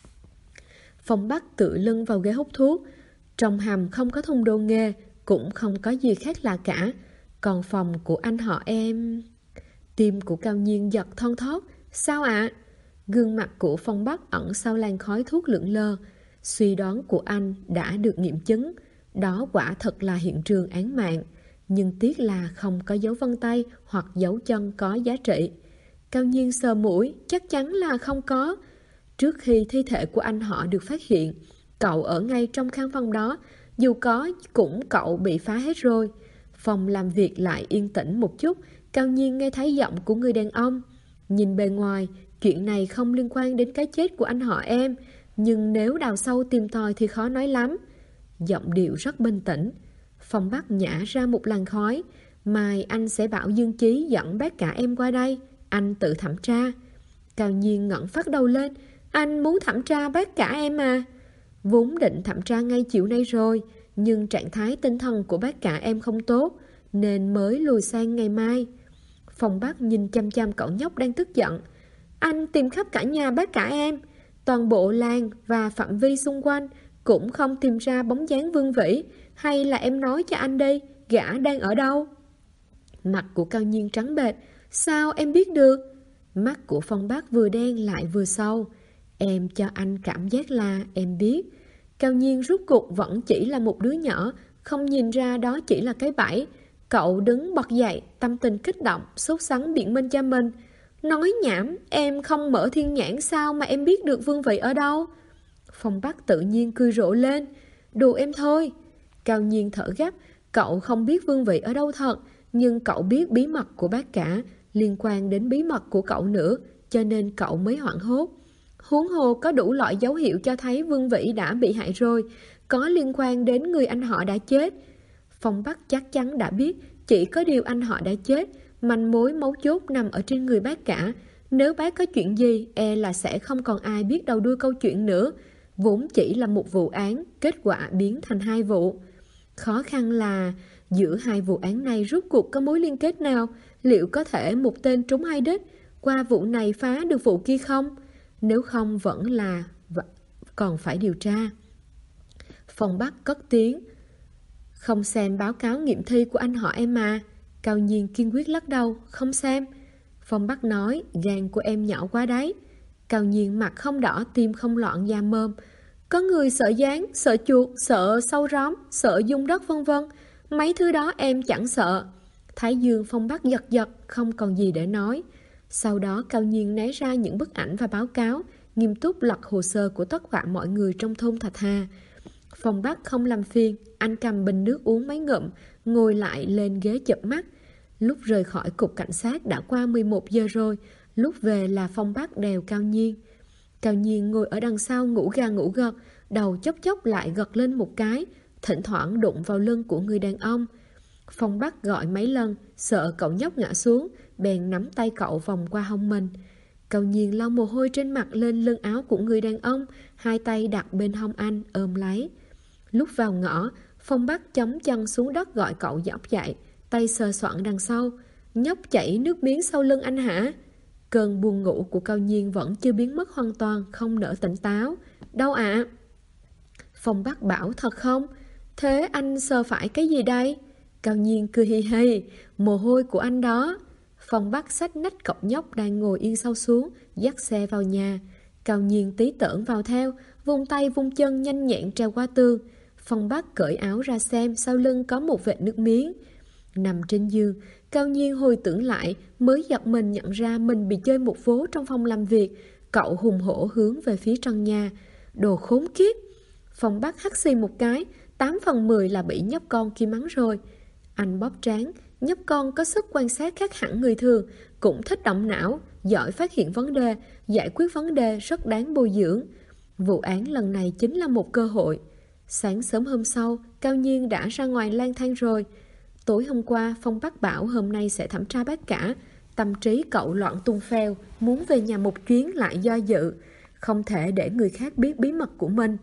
Phong Bắc tựa lưng vào ghế hút thuốc. Trong hầm không có thùng đồ nghề, cũng không có gì khác lạ cả. Còn phòng của anh họ em... Tim của Cao Nhiên giật thon thót. Sao ạ? Gương mặt của Phong Bắc ẩn sau làn khói thuốc lượn lờ. Suy đoán của anh đã được nghiệm chứng. Đó quả thật là hiện trường án mạng. Nhưng tiếc là không có dấu vân tay hoặc dấu chân có giá trị. Cao Nhiên sờ mũi, chắc chắn là không có. Trước khi thi thể của anh họ được phát hiện, cậu ở ngay trong căn phòng đó. Dù có cũng cậu bị phá hết rồi. Phòng làm việc lại yên tĩnh một chút. Cao Nhiên nghe thấy giọng của người đàn ông. Nhìn bề ngoài, chuyện này không liên quan đến cái chết của anh họ em, nhưng nếu đào sâu tìm tòi thì khó nói lắm. Giọng điệu rất bình tĩnh. Phong Bắc nhả ra một làn khói. Mai anh sẽ bảo Dương Chí dẫn bác cả em qua đây, anh tự thẩm tra. Cao Nhiên ngẩng phát đầu lên. Anh muốn thẩm tra bác cả em à? Vốn định thẩm tra ngay chiều nay rồi, nhưng trạng thái tinh thần của bác cả em không tốt, nên mới lùi sang ngày mai. Phong Bắc nhìn chăm chăm cậu nhóc đang tức giận. Anh tìm khắp cả nhà bác cả em, toàn bộ làng và phạm vi xung quanh, cũng không tìm ra bóng dáng Vương Vĩ. Hay là em nói cho anh đi, gã đang ở đâu? Mặt của Cao Nhiên trắng bệch. Sao em biết được? Mắt của Phong Bắc vừa đen lại vừa sâu. Em cho anh cảm giác là em biết. Cao Nhiên rút cuộc vẫn chỉ là một đứa nhỏ, không nhìn ra đó chỉ là cái bẫy. Cậu đứng bật dậy, tâm tình kích động, sốt sắng biện minh cho mình. Nói nhảm, em không mở thiên nhãn sao mà em biết được Vương Vĩ ở đâu? Phong Bắc tự nhiên cười rộ lên. Đùa em thôi. Cao Nhiên thở gấp. Cậu không biết Vương Vĩ ở đâu thật, nhưng cậu biết bí mật của bác cả, liên quan đến bí mật của cậu nữa, cho nên cậu mới hoảng hốt. Huống hồ có đủ loại dấu hiệu cho thấy Vương Vĩ đã bị hại rồi, có liên quan đến người anh họ đã chết. Phong Bắc chắc chắn đã biết, chỉ có điều anh họ đã chết, manh mối mấu chốt nằm ở trên người bác cả. Nếu bác có chuyện gì, e là sẽ không còn ai biết đầu đuôi câu chuyện nữa. Vốn chỉ là một vụ án, kết quả biến thành 2 vụ. Khó khăn là giữa 2 vụ án này rốt cuộc có mối liên kết nào? Liệu có thể một tên trúng 2 đích, qua vụ này phá được vụ kia không? Nếu không vẫn là còn phải điều tra. Phong Bắc cất tiếng: "Không xem báo cáo nghiệm thi của anh họ em mà." Cao Nhiên kiên quyết lắc đầu: "Không xem." Phong Bắc nói: "Gan của em nhỏ quá đấy." Cao Nhiên mặt không đỏ, tim không loạn da mơm: "Có người sợ gián, sợ chuột, sợ sâu róm, sợ dung đất vân vân. Mấy thứ đó em chẳng sợ." Thái dương Phong Bắc giật giật, không còn gì để nói. Sau đó Cao Nhiên né ra những bức ảnh và báo cáo, nghiêm túc lật hồ sơ của tất cả mọi người trong thôn Thạch Hà. Phong Bắc không làm phiền, anh cầm bình nước uống mấy ngụm, ngồi lại lên ghế chợp mắt. Lúc rời khỏi cục cảnh sát đã qua 11 giờ rồi, lúc về là Phong Bắc đèo Cao Nhiên. Cao Nhiên ngồi ở đằng sau ngủ gà ngủ gật, đầu chốc chốc lại gật lên một cái, thỉnh thoảng đụng vào lưng của người đàn ông. Phong Bắc gọi mấy lần, sợ cậu nhóc ngã xuống, bèn nắm tay cậu vòng qua hông mình. Cao Nhiên lau mồ hôi trên mặt lên lưng áo của người đàn ông, hai tay đặt bên hông anh ôm lấy. Lúc vào ngõ, Phong Bắc chống chân xuống đất gọi cậu dõng dậy, tay sờ soạng đằng sau. "Nhóc chảy nước miếng sau lưng anh hả?" Cơn buồn ngủ của Cao Nhiên vẫn chưa biến mất hoàn toàn, không nỡ tỉnh táo. "Đâu ạ?" Phong Bắc bảo: "Thật không? Thế anh sờ phải cái gì đây?" Cao Nhiên cười hì hì: "Mồ hôi của anh đó." Phong Bắc xách nách cậu nhóc đang ngồi yên sau xuống, dắt xe vào nhà. Cao Nhiên tí tởn vào theo, vung tay vung chân nhanh nhẹn trèo qua tường. Phong Bắc cởi áo ra xem, sau lưng có một vệt nước miếng. Nằm trên giường, Cao Nhiên hồi tưởng lại, mới giật mình nhận ra mình bị chơi một vố trong phòng làm việc. Cậu hùng hổ hướng về phía trần nhà. Đồ khốn kiếp! Phong Bắc hắt xì một cái, 8 phần 10 là bị nhóc con kia mắng rồi. Anh bóp trán, nhóc con có sức quan sát khác hẳn người thường, cũng thích động não, giỏi phát hiện vấn đề, giải quyết vấn đề rất đáng bồi dưỡng. Vụ án lần này chính là một cơ hội. Sáng sớm hôm sau, Cao Nhiên đã ra ngoài lang thang rồi. Tối hôm qua, Phong Bắc bảo hôm nay sẽ thẩm tra bác cả. Tâm trí cậu loạn tung phèo, muốn về nhà một chuyến lại do dự. Không thể để người khác biết bí mật của mình.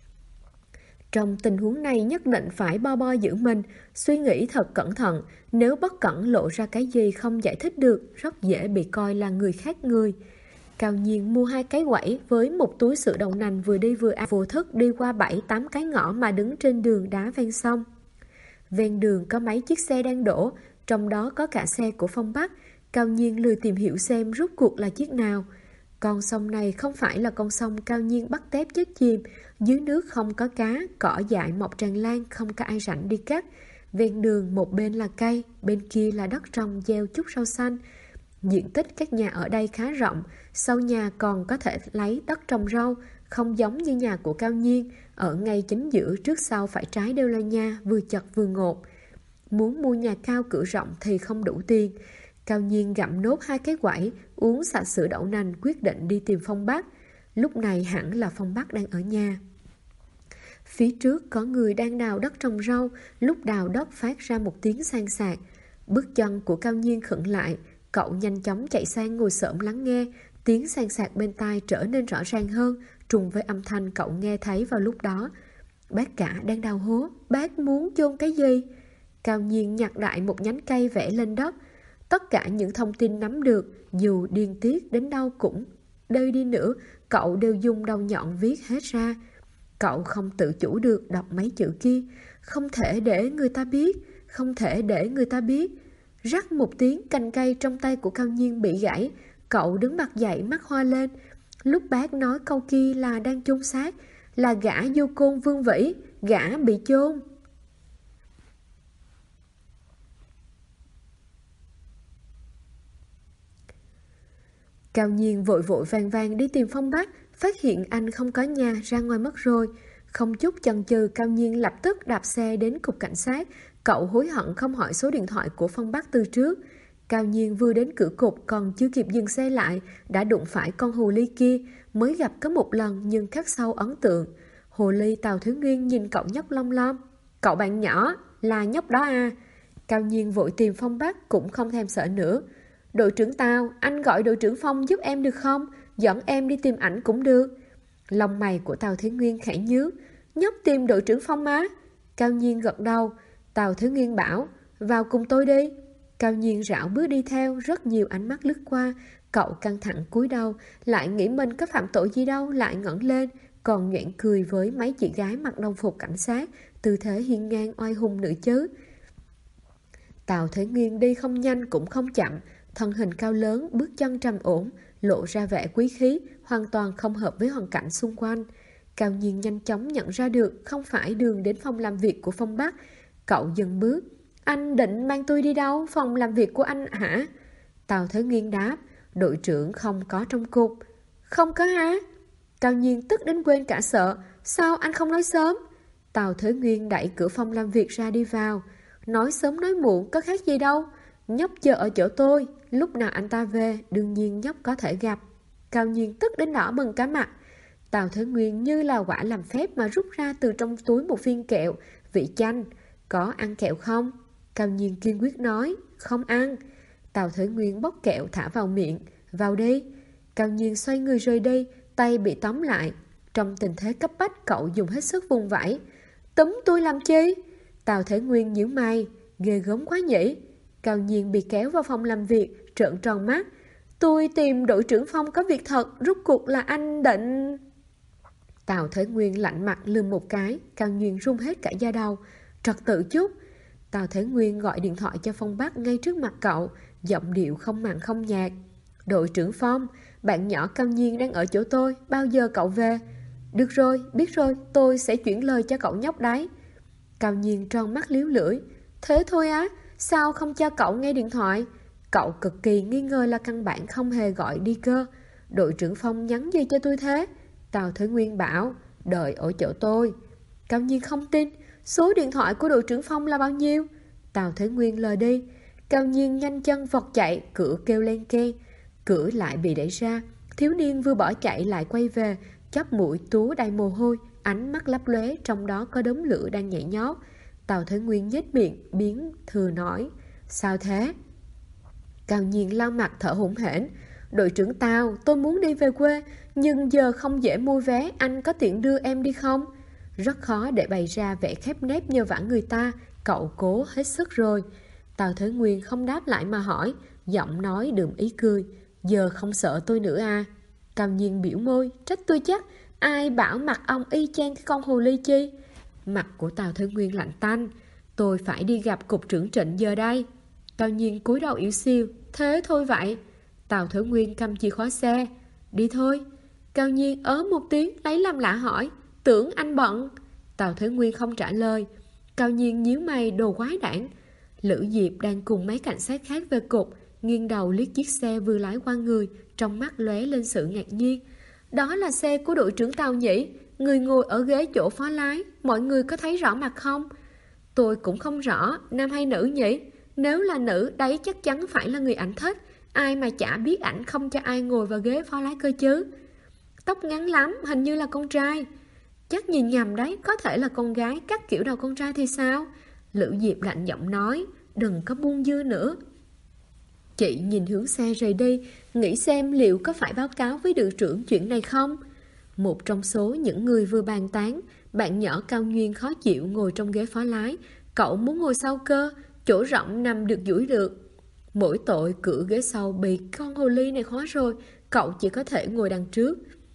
Trong tình huống này nhất định phải bo bo giữ mình, suy nghĩ thật cẩn thận. Nếu bất cẩn lộ ra cái gì không giải thích được, rất dễ bị coi là người khác người. Cao Nhiên mua 2 cái quẩy với một túi sữa đậu nành, vừa đi vừa ăn, vô thức đi qua 7-8 cái ngõ mà đứng trên đường đá ven sông. Ven đường có mấy chiếc xe đang đổ, trong đó có cả xe của Phong Bắc. Cao Nhiên lười tìm hiểu xem rốt cuộc là chiếc nào. Con sông này không phải là con sông Cao Nhiên bắt tép chết chìm. Dưới nước không có cá, cỏ dại mọc tràn lan, không có ai rảnh đi cắt. Ven đường một bên là cây, bên kia là đất trồng gieo chút rau xanh. Diện tích các nhà ở đây khá rộng, sau nhà còn có thể lấy đất trồng rau, không giống như nhà của Cao Nhiên, ở ngay chính giữa, trước sau phải trái đều là nhà, vừa chật vừa ngột. Muốn mua nhà cao cửa rộng thì không đủ tiền. Cao Nhiên gặm nốt 2 cái quẩy, uống sạch sữa đậu nành, quyết định đi tìm Phong Bắc. Lúc này hẳn là Phong Bắc đang ở nhà. Phía trước có người đang đào đất trồng rau, lúc đào đất phát ra một tiếng san sạc. Bước chân của Cao Nhiên khựng lại, cậu nhanh chóng chạy sang ngồi xổm lắng nghe. Tiếng san sạc bên tai trở nên rõ ràng hơn, trùng với âm thanh cậu nghe thấy vào lúc đó. Bác cả đang đào hố, bác muốn chôn cái gì? Cao Nhiên nhặt đại một nhánh cây vẽ lên đất. Tất cả những thông tin nắm được, dù điên tiết đến đâu cũng đây đi nữa, cậu đều dùng đầu nhọn viết hết ra. Cậu không tự chủ được đọc mấy chữ kia. Không thể để người ta biết, không thể để người ta biết. Rắc một tiếng, cành cây trong tay của Cao Nhiên bị gãy. Cậu đứng bật dậy, mắt hoa lên. Lúc bác nói câu kia là đang chôn xác, là gã du côn Vương Vĩ, gã bị chôn. Cao Nhiên vội vội vàng vàng đi tìm Phong Bắc, phát hiện anh không có nhà, ra ngoài mất rồi. Không chút chần chừ, Cao Nhiên lập tức đạp xe đến cục cảnh sát, Cậu hối hận không hỏi số điện thoại của Phong Bắc từ trước. Cao Nhiên vừa đến cửa cục còn chưa kịp dừng xe lại đã đụng phải con hồ ly kia, mới gặp có một lần nhưng khắc sâu ấn tượng. Hồ ly Tào Thứ Nguyên nhìn cậu nhóc lom lom. Cậu bạn nhỏ, là nhóc đó à? Cao Nhiên vội tìm Phong Bắc cũng không thèm sợ nữa. Đội trưởng Tào, anh gọi đội trưởng Phong giúp em được không? Dẫn em đi tìm ảnh cũng được. Lông mày của Tào Thứ Nguyên khẽ nhíu. Nhóc tìm đội trưởng Phong á? Cao Nhiên gật đầu. Tào Thứ Nguyên bảo, vào cùng tôi đi. Cao Nhiên rảo bước đi theo, rất nhiều ánh mắt lướt qua. Cậu căng thẳng cúi đầu, lại nghĩ mình có phạm tội gì đâu, lại ngẩng lên, còn nhoẻn cười với mấy chị gái mặc đồng phục cảnh sát, tư thế hiên ngang oai hùng nữa chứ. Tào Thế Nguyên đi không nhanh cũng không chậm, thân hình cao lớn, bước chân trầm ổn, lộ ra vẻ quý khí, hoàn toàn không hợp với hoàn cảnh xung quanh. Cao Nhiên nhanh chóng nhận ra được không phải đường đến phòng làm việc của Phong Bắc. Cậu dừng bước. Anh định mang tôi đi đâu? Phòng làm việc của anh hả? Tào Thế Nguyên đáp. Đội trưởng không có trong cục. Không có hả? Cao Nhiên tức đến quên cả sợ. Sao anh không nói sớm? Tào Thế Nguyên đẩy cửa phòng làm việc ra đi vào. Nói sớm nói muộn có khác gì đâu. Nhóc chờ ở chỗ tôi. Lúc nào anh ta về, đương nhiên nhóc có thể gặp. Cao Nhiên tức đến đỏ bừng cả mặt. Tào Thế Nguyên như là quả làm phép mà rút ra từ trong túi một viên kẹo. Vị chanh, có ăn kẹo không? Cao Nhiên kiên quyết nói, không ăn. Tào Thế Nguyên bóc kẹo thả vào miệng. Vào đi. Cao Nhiên xoay người rời đi, tay bị tóm lại. Trong tình thế cấp bách, cậu dùng hết sức vùng vẫy. Túm tôi làm chi? Tào Thế Nguyên nhíu mày. Ghê gớm quá nhỉ? Cao Nhiên bị kéo vào phòng làm việc, trợn tròn mắt. Tôi tìm đội trưởng Phong có việc thật, rút cuộc là anh định... Tào Thế Nguyên lạnh mặt lườm một cái, Cao Nhiên run hết cả da đầu. Trật tự chút. Tào Thế Nguyên gọi điện thoại cho Phong Bắc ngay trước mặt cậu, giọng điệu không mặn không nhạt. Đội trưởng Phong, bạn nhỏ Cao Nhiên đang ở chỗ tôi, bao giờ cậu về? Được rồi, biết rồi, tôi sẽ chuyển lời cho cậu nhóc đấy. Cao Nhiên tròn mắt liếu lưỡi. Thế thôi á, sao không cho cậu nghe điện thoại? Cậu cực kỳ nghi ngờ là căn bản không hề gọi đi cơ. Đội trưởng Phong nhắn gì cho tôi thế? Tào Thế Nguyên bảo, đợi ở chỗ tôi. Cao Nhiên không tin. Số điện thoại của đội trưởng Phong là bao nhiêu? Tào Thế Nguyên lờ đi. Cao Nhiên nhanh chân vọt chạy, cửa kêu lên keng. Cửa lại bị đẩy ra. Thiếu niên vừa bỏ chạy lại quay về, chóp mũi túa đầy mồ hôi, ánh mắt lấp lóe, trong đó có đốm lửa đang nhảy nhót. Tào Thế Nguyên nhếch miệng, biến thừa nói. Sao thế? Cao Nhiên lau mặt thở hổn hển. Đội trưởng Tào, tôi muốn đi về quê, nhưng giờ không dễ mua vé, anh có tiện đưa em đi không? Rất khó để bày ra vẻ khép nép nhờ vả người ta, cậu cố hết sức rồi. Tào Thế Nguyên không đáp lại mà hỏi, giọng nói đượm ý cười. Giờ không sợ tôi nữa à? Cao Nhiên biểu môi, trách tôi chắc, ai bảo mặt ông y chang cái con hồ ly chi? Mặt của Tào Thế Nguyên lạnh tanh. Tôi phải đi gặp cục trưởng Trịnh giờ đây. Cao Nhiên cúi đầu yếu xiu. Thế thôi vậy. Tào Thế Nguyên cầm chìa khóa xe. Đi thôi. Cao Nhiên một tiếng lấy làm lạ hỏi. Tưởng anh bận. Tào Thế Nguyên không trả lời. Cao Nhiên nhíu mày đồ quái đản. Lữ Diệp đang cùng mấy cảnh sát khác về cục, nghiêng đầu liếc chiếc xe vừa lái qua người, trong mắt lóe lên sự ngạc nhiên. Đó là xe của đội trưởng Tào nhỉ? Người ngồi ở ghế chỗ phó lái, mọi người có thấy rõ mặt không? Tôi cũng không rõ, nam hay nữ nhỉ? Nếu là nữ, đấy chắc chắn phải là người ảnh thích. Ai mà chả biết ảnh không cho ai ngồi vào ghế phó lái cơ chứ. Tóc ngắn lắm, hình như là con trai. Chắc nhìn nhầm đấy, có thể là con gái, cắt kiểu đầu con trai thì sao? Lữ Diệp lạnh giọng nói, đừng có buông dưa nữa. Chị nhìn hướng xe rời đi, nghĩ xem liệu có phải báo cáo với đội trưởng chuyện này không? Một trong số những người vừa bàn tán, bạn nhỏ Cao Nguyên khó chịu ngồi trong ghế phó lái. Cậu muốn ngồi sau cơ, chỗ rộng nằm được duỗi được. Mỗi tội cửa ghế sau bị con hồ ly này khóa rồi, cậu chỉ có thể ngồi đằng trước.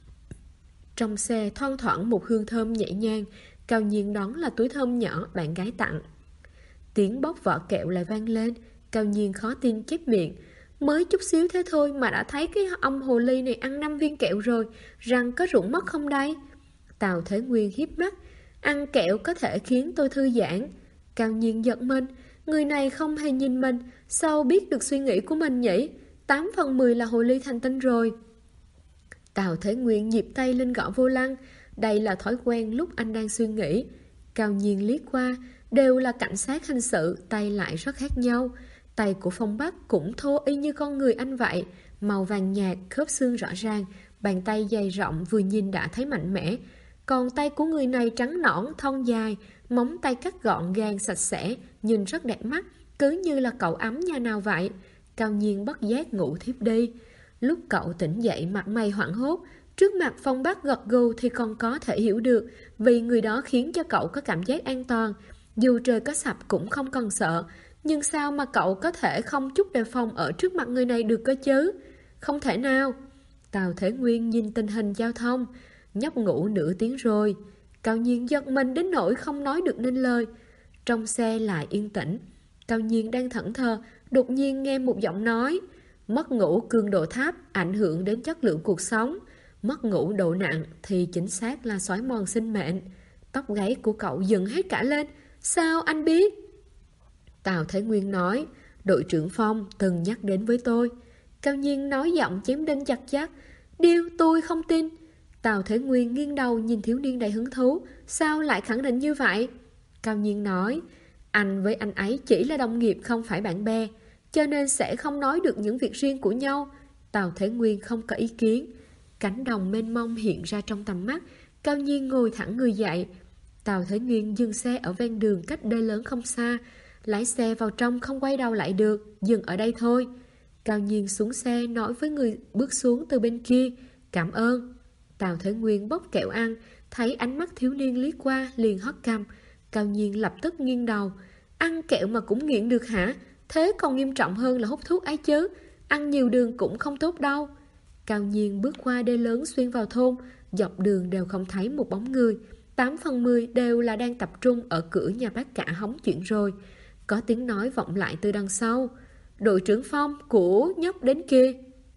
Trong xe thoang thoảng một hương thơm nhẹ nhàng, Cao Nhiên đón là túi thơm nhỏ bạn gái tặng. Tiếng bóc vỏ kẹo lại vang lên, Cao Nhiên khó tin chép miệng. Mới chút xíu thế thôi mà đã thấy cái ông hồ ly này ăn 5 viên kẹo rồi, răng có rụng mất không đây? Tào Thế Nguyên hiếp mắt, ăn kẹo có thể khiến tôi thư giãn. Cao Nhiên giật mình, người này không hề nhìn mình, sao biết được suy nghĩ của mình nhỉ? 8 phần 10 là hồ ly thành tinh rồi. Tào Thế Nguyên nhịp tay lên gõ vô lăng, đây là thói quen lúc anh đang suy nghĩ. Cao Nhiên liếc qua, đều là cảnh sát hình sự, tay lại rất khác nhau. Tay của Phong Bắc cũng thô y như con người anh vậy, màu vàng nhạt, khớp xương rõ ràng, bàn tay dày rộng vừa nhìn đã thấy mạnh mẽ. Còn tay của người này trắng nõn, thon dài, móng tay cắt gọn gàng sạch sẽ, nhìn rất đẹp mắt, cứ như là cậu ấm nhà nào vậy. Cao Nhiên bất giác ngủ thiếp đi. Lúc cậu tỉnh dậy mặt mày hoảng hốt, trước mặt Phong Bắc gật gù thì còn có thể hiểu được, vì người đó khiến cho cậu có cảm giác an toàn. Dù trời có sập cũng không cần sợ, nhưng sao mà cậu có thể không chút đề phòng ở trước mặt người này được cơ chứ? Không thể nào. Tào Thế Nguyên nhìn tình hình giao thông, nhóc ngủ nửa tiếng rồi. Cao Nhiên giật mình đến nỗi không nói được nên lời. Trong xe lại yên tĩnh. Cao Nhiên đang thẫn thờ, đột nhiên nghe một giọng nói: mất ngủ cường độ thấp ảnh hưởng đến chất lượng cuộc sống, mất ngủ độ nặng thì chính xác là xói mòn sinh mệnh. Tóc gáy của cậu dựng hết cả lên. Sao anh biết? Tào Thế Nguyên nói: đội trưởng Phong từng nhắc đến với tôi. Cao Nhiên nói giọng chém đinh chặt chát: điều tôi không tin. Tào Thế Nguyên nghiêng đầu nhìn thiếu niên đầy hứng thú: sao lại khẳng định như vậy? Cao Nhiên nói: anh với anh ấy chỉ là đồng nghiệp không phải bạn bè, cho nên sẽ không nói được những việc riêng của nhau. Tào Thế Nguyên không có ý kiến. Cánh đồng mênh mông hiện ra trong tầm mắt. Cao Nhiên ngồi thẳng người dậy. Tào Thế Nguyên dừng xe ở ven đường cách đê lớn không xa. Lái xe vào trong không quay đầu lại được, dừng ở đây thôi. Cao Nhiên xuống xe nói với người bước xuống từ bên kia: cảm ơn. Tào Thế Nguyên bóc kẹo ăn, thấy ánh mắt thiếu niên liếc qua liền hất cằm. Cao Nhiên lập tức nghiêng đầu: ăn kẹo mà cũng nghiện được hả? Thế còn nghiêm trọng hơn là hút thuốc ấy chứ. Ăn nhiều đường cũng không tốt đâu. Cao Nhiên bước qua đê lớn xuyên vào thôn, dọc đường đều không thấy một bóng người. 8 phần 10 đều là đang tập trung ở cửa nhà bác cả hóng chuyện rồi. Có tiếng nói vọng lại từ đằng sau: đội trưởng Phong của nhóc đến kia.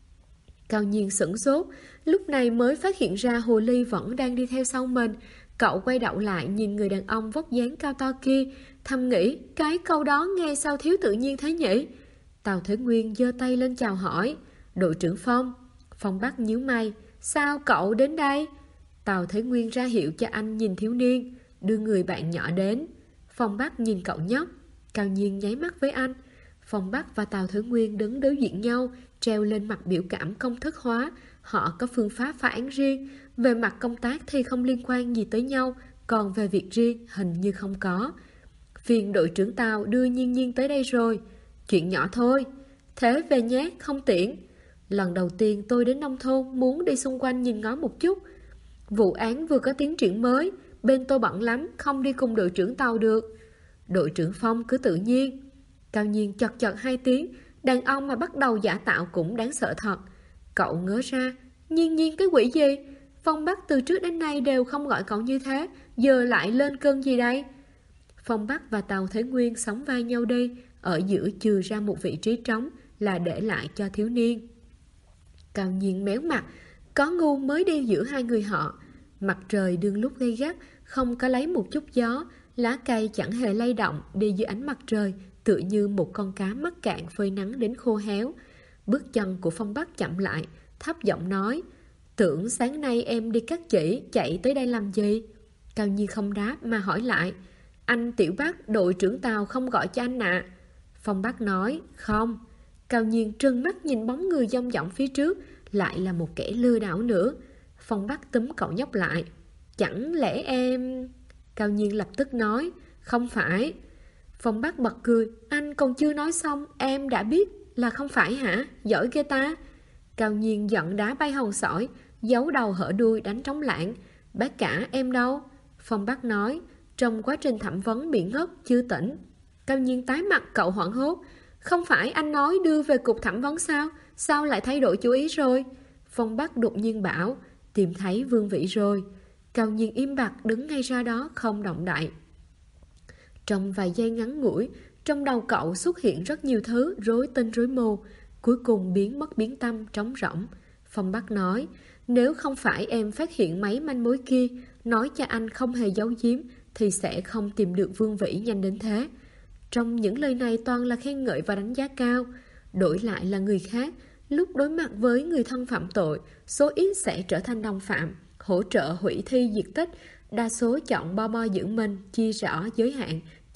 Cao Nhiên sửng sốt, lúc này mới phát hiện ra hồ ly vẫn đang đi theo sau mình. Cậu quay đầu lại nhìn người đàn ông vóc dáng cao to kia, thầm nghĩ cái câu đó nghe sao thiếu tự nhiên thế nhỉ. Tào Thế Nguyên giơ tay lên chào hỏi: đội trưởng Phong. Phong Bắc nhíu mày: sao cậu đến đây? Tào Thế Nguyên ra hiệu cho anh nhìn thiếu niên, đưa người bạn nhỏ đến. Phong Bắc nhìn cậu nhóc. Cao Nhiên nháy mắt với anh. Phong Bắc và Tào Thế Nguyên đứng đối diện nhau, treo lên mặt biểu cảm công thức hóa. Họ có phương pháp phá án riêng. Về mặt công tác thì không liên quan gì tới nhau, còn về việc riêng hình như không có. Phiền đội trưởng Tào đưa Nhiên Nhiên tới đây rồi. Chuyện nhỏ thôi. Thế về nhé, không tiễn. Lần đầu tiên tôi đến nông thôn, muốn đi xung quanh nhìn ngó một chút. Vụ án vừa có tiến triển mới, bên tôi bận lắm, không đi cùng đội trưởng Tào được. Đội trưởng Phong cứ tự nhiên. Cao Nhiên chật chật 2 tiếng. Đàn ông mà bắt đầu giả tạo cũng đáng sợ thật. Cậu ngớ ra: Nhiên Nhiên cái quỷ gì? Phong Bắc từ trước đến nay đều không gọi cậu như thế, giờ lại lên cơn gì đây? Phong Bắc và Tào Thế Nguyên sóng vai nhau đi, ở giữa chừa ra một vị trí trống là để lại cho thiếu niên. Cao Nhiên méo mặt, có ngu mới đi giữa hai người họ. Mặt trời đương lúc gay gắt, không có lấy một chút gió, lá cây chẳng hề lay động, đi dưới ánh mặt trời, tựa như một con cá mắc cạn phơi nắng đến khô héo. Bước chân của Phong Bắc chậm lại, thấp giọng nói: tưởng sáng nay em đi cắt chỉ, chạy tới đây làm gì? Cao Nhiên không đáp mà hỏi lại: anh Tiểu Bắc, đội trưởng Tào không gọi cho anh ạ? Phong Bắc nói: không. Cao Nhiên trừng mắt nhìn bóng người dong dỏng phía trước, lại là một kẻ lừa đảo nữa. Phong Bắc túm cậu nhóc lại: chẳng lẽ em... Cao Nhiên lập tức nói: không phải. Phong Bắc bật cười: anh còn chưa nói xong em đã biết là không phải hả? Giỏi ghê ta. Cao Nhiên giận đá bay hòn sỏi, giấu đầu hở đuôi đánh trống lãng: bác cả em đâu? Phong Bắc nói: trong quá trình thẩm vấn bị ngất, chưa tỉnh. Cao Nhiên tái mặt, cậu hoảng hốt: không phải anh nói đưa về cục thẩm vấn sao? Sao lại thay đổi chú ý rồi? Phong Bắc đột nhiên bảo: tìm thấy Vương Vĩ rồi. Cao Nhiên im bặt đứng ngay ra đó không động đậy. Trong vài giây ngắn ngủi, trong đầu cậu xuất hiện rất nhiều thứ rối tinh rối mù, cuối cùng biến mất biến tâm, trống rỗng. Phong Bắc nói: nếu không phải em phát hiện mấy manh mối kia, nói cho anh không hề giấu giếm, thì sẽ không tìm được Vương Vĩ nhanh đến thế. Trong những lời này toàn là khen ngợi và đánh giá cao. Đổi lại là người khác, lúc đối mặt với người thân phạm tội, số ít sẽ trở thành đồng phạm, hỗ trợ hủy thi diệt tích, đa số chọn bo bo giữ mình, chia rõ giới hạn,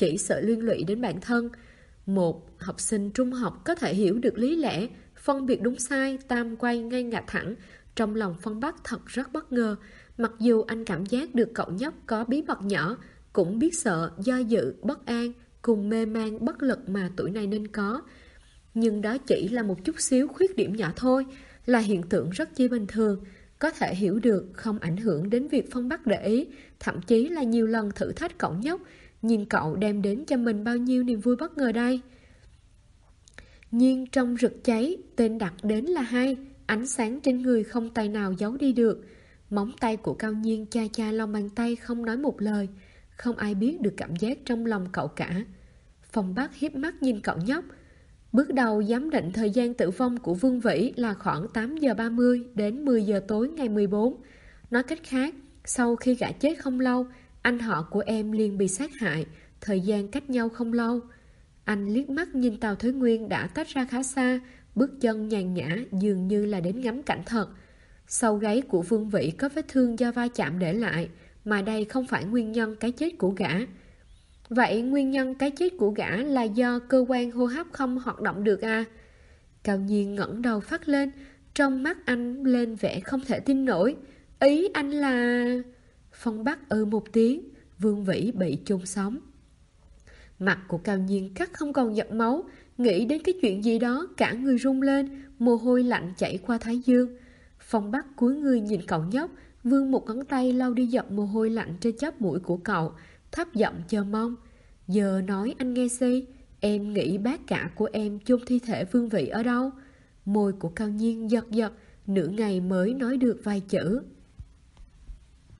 chỉ sợ liên lụy đến bản thân. Một học sinh trung học có thể hiểu được lý lẽ, phân biệt đúng sai, tam quay ngay ngả thẳng. Trong lòng Phong Bắc thật rất bất ngờ. Mặc dù anh cảm giác được cậu nhóc có bí mật nhỏ, cũng biết sợ, do dự, bất an, cùng mê man bất lực mà tuổi này nên có. Nhưng đó chỉ là một chút xíu khuyết điểm nhỏ thôi, là hiện tượng rất chi bình thường, có thể hiểu được, không ảnh hưởng đến việc Phong Bắc để ý, thậm chí là nhiều lần thử thách cậu nhóc, nhìn cậu đem đến cho mình bao nhiêu niềm vui bất ngờ đây. Nhiên trong rực cháy, tên đặt đến là hay, ánh sáng trên người không tay nào giấu đi được. Móng tay của Cao Nhiên cha cha lòng bàn tay không nói một lời, không ai biết được cảm giác trong lòng cậu cả. Phong Bắc hiếp mắt nhìn cậu nhóc. Bước đầu giám định thời gian tử vong của Vương Vĩ là khoảng 8 giờ 30 đến 10 giờ tối ngày 14. Nói cách khác, sau khi gã chết không lâu, anh họ của em liền bị sát hại, thời gian cách nhau không lâu. Anh liếc mắt nhìn Tào Thới Nguyên đã tách ra khá xa, bước chân nhàn nhã dường như là đến ngắm cảnh thật. Sau gáy của Vương Vĩ có vết thương do va chạm để lại, mà đây không phải nguyên nhân cái chết của gã. Vậy nguyên nhân cái chết của gã là do cơ quan hô hấp không hoạt động được à? Cao Nhiên ngẩng đầu phát lên, trong mắt anh lên vẻ không thể tin nổi. Ý anh là... Phong Bắc một tiếng, Vương Vĩ bị chôn sống. Mặt của Cao Nhiên cắt không còn giọt máu, nghĩ đến cái chuyện gì đó cả người run lên, mồ hôi lạnh chảy qua thái dương. Phong Bắc cúi người nhìn cậu nhóc, vươn một ngón tay lau đi giọt mồ hôi lạnh trên chóp mũi của cậu, thấp giọng chờ mong. Giờ nói anh nghe si, em nghĩ bác cả của em chôn thi thể Vương Vĩ ở đâu? Môi của Cao Nhiên giật giật, nửa ngày mới nói được vài chữ.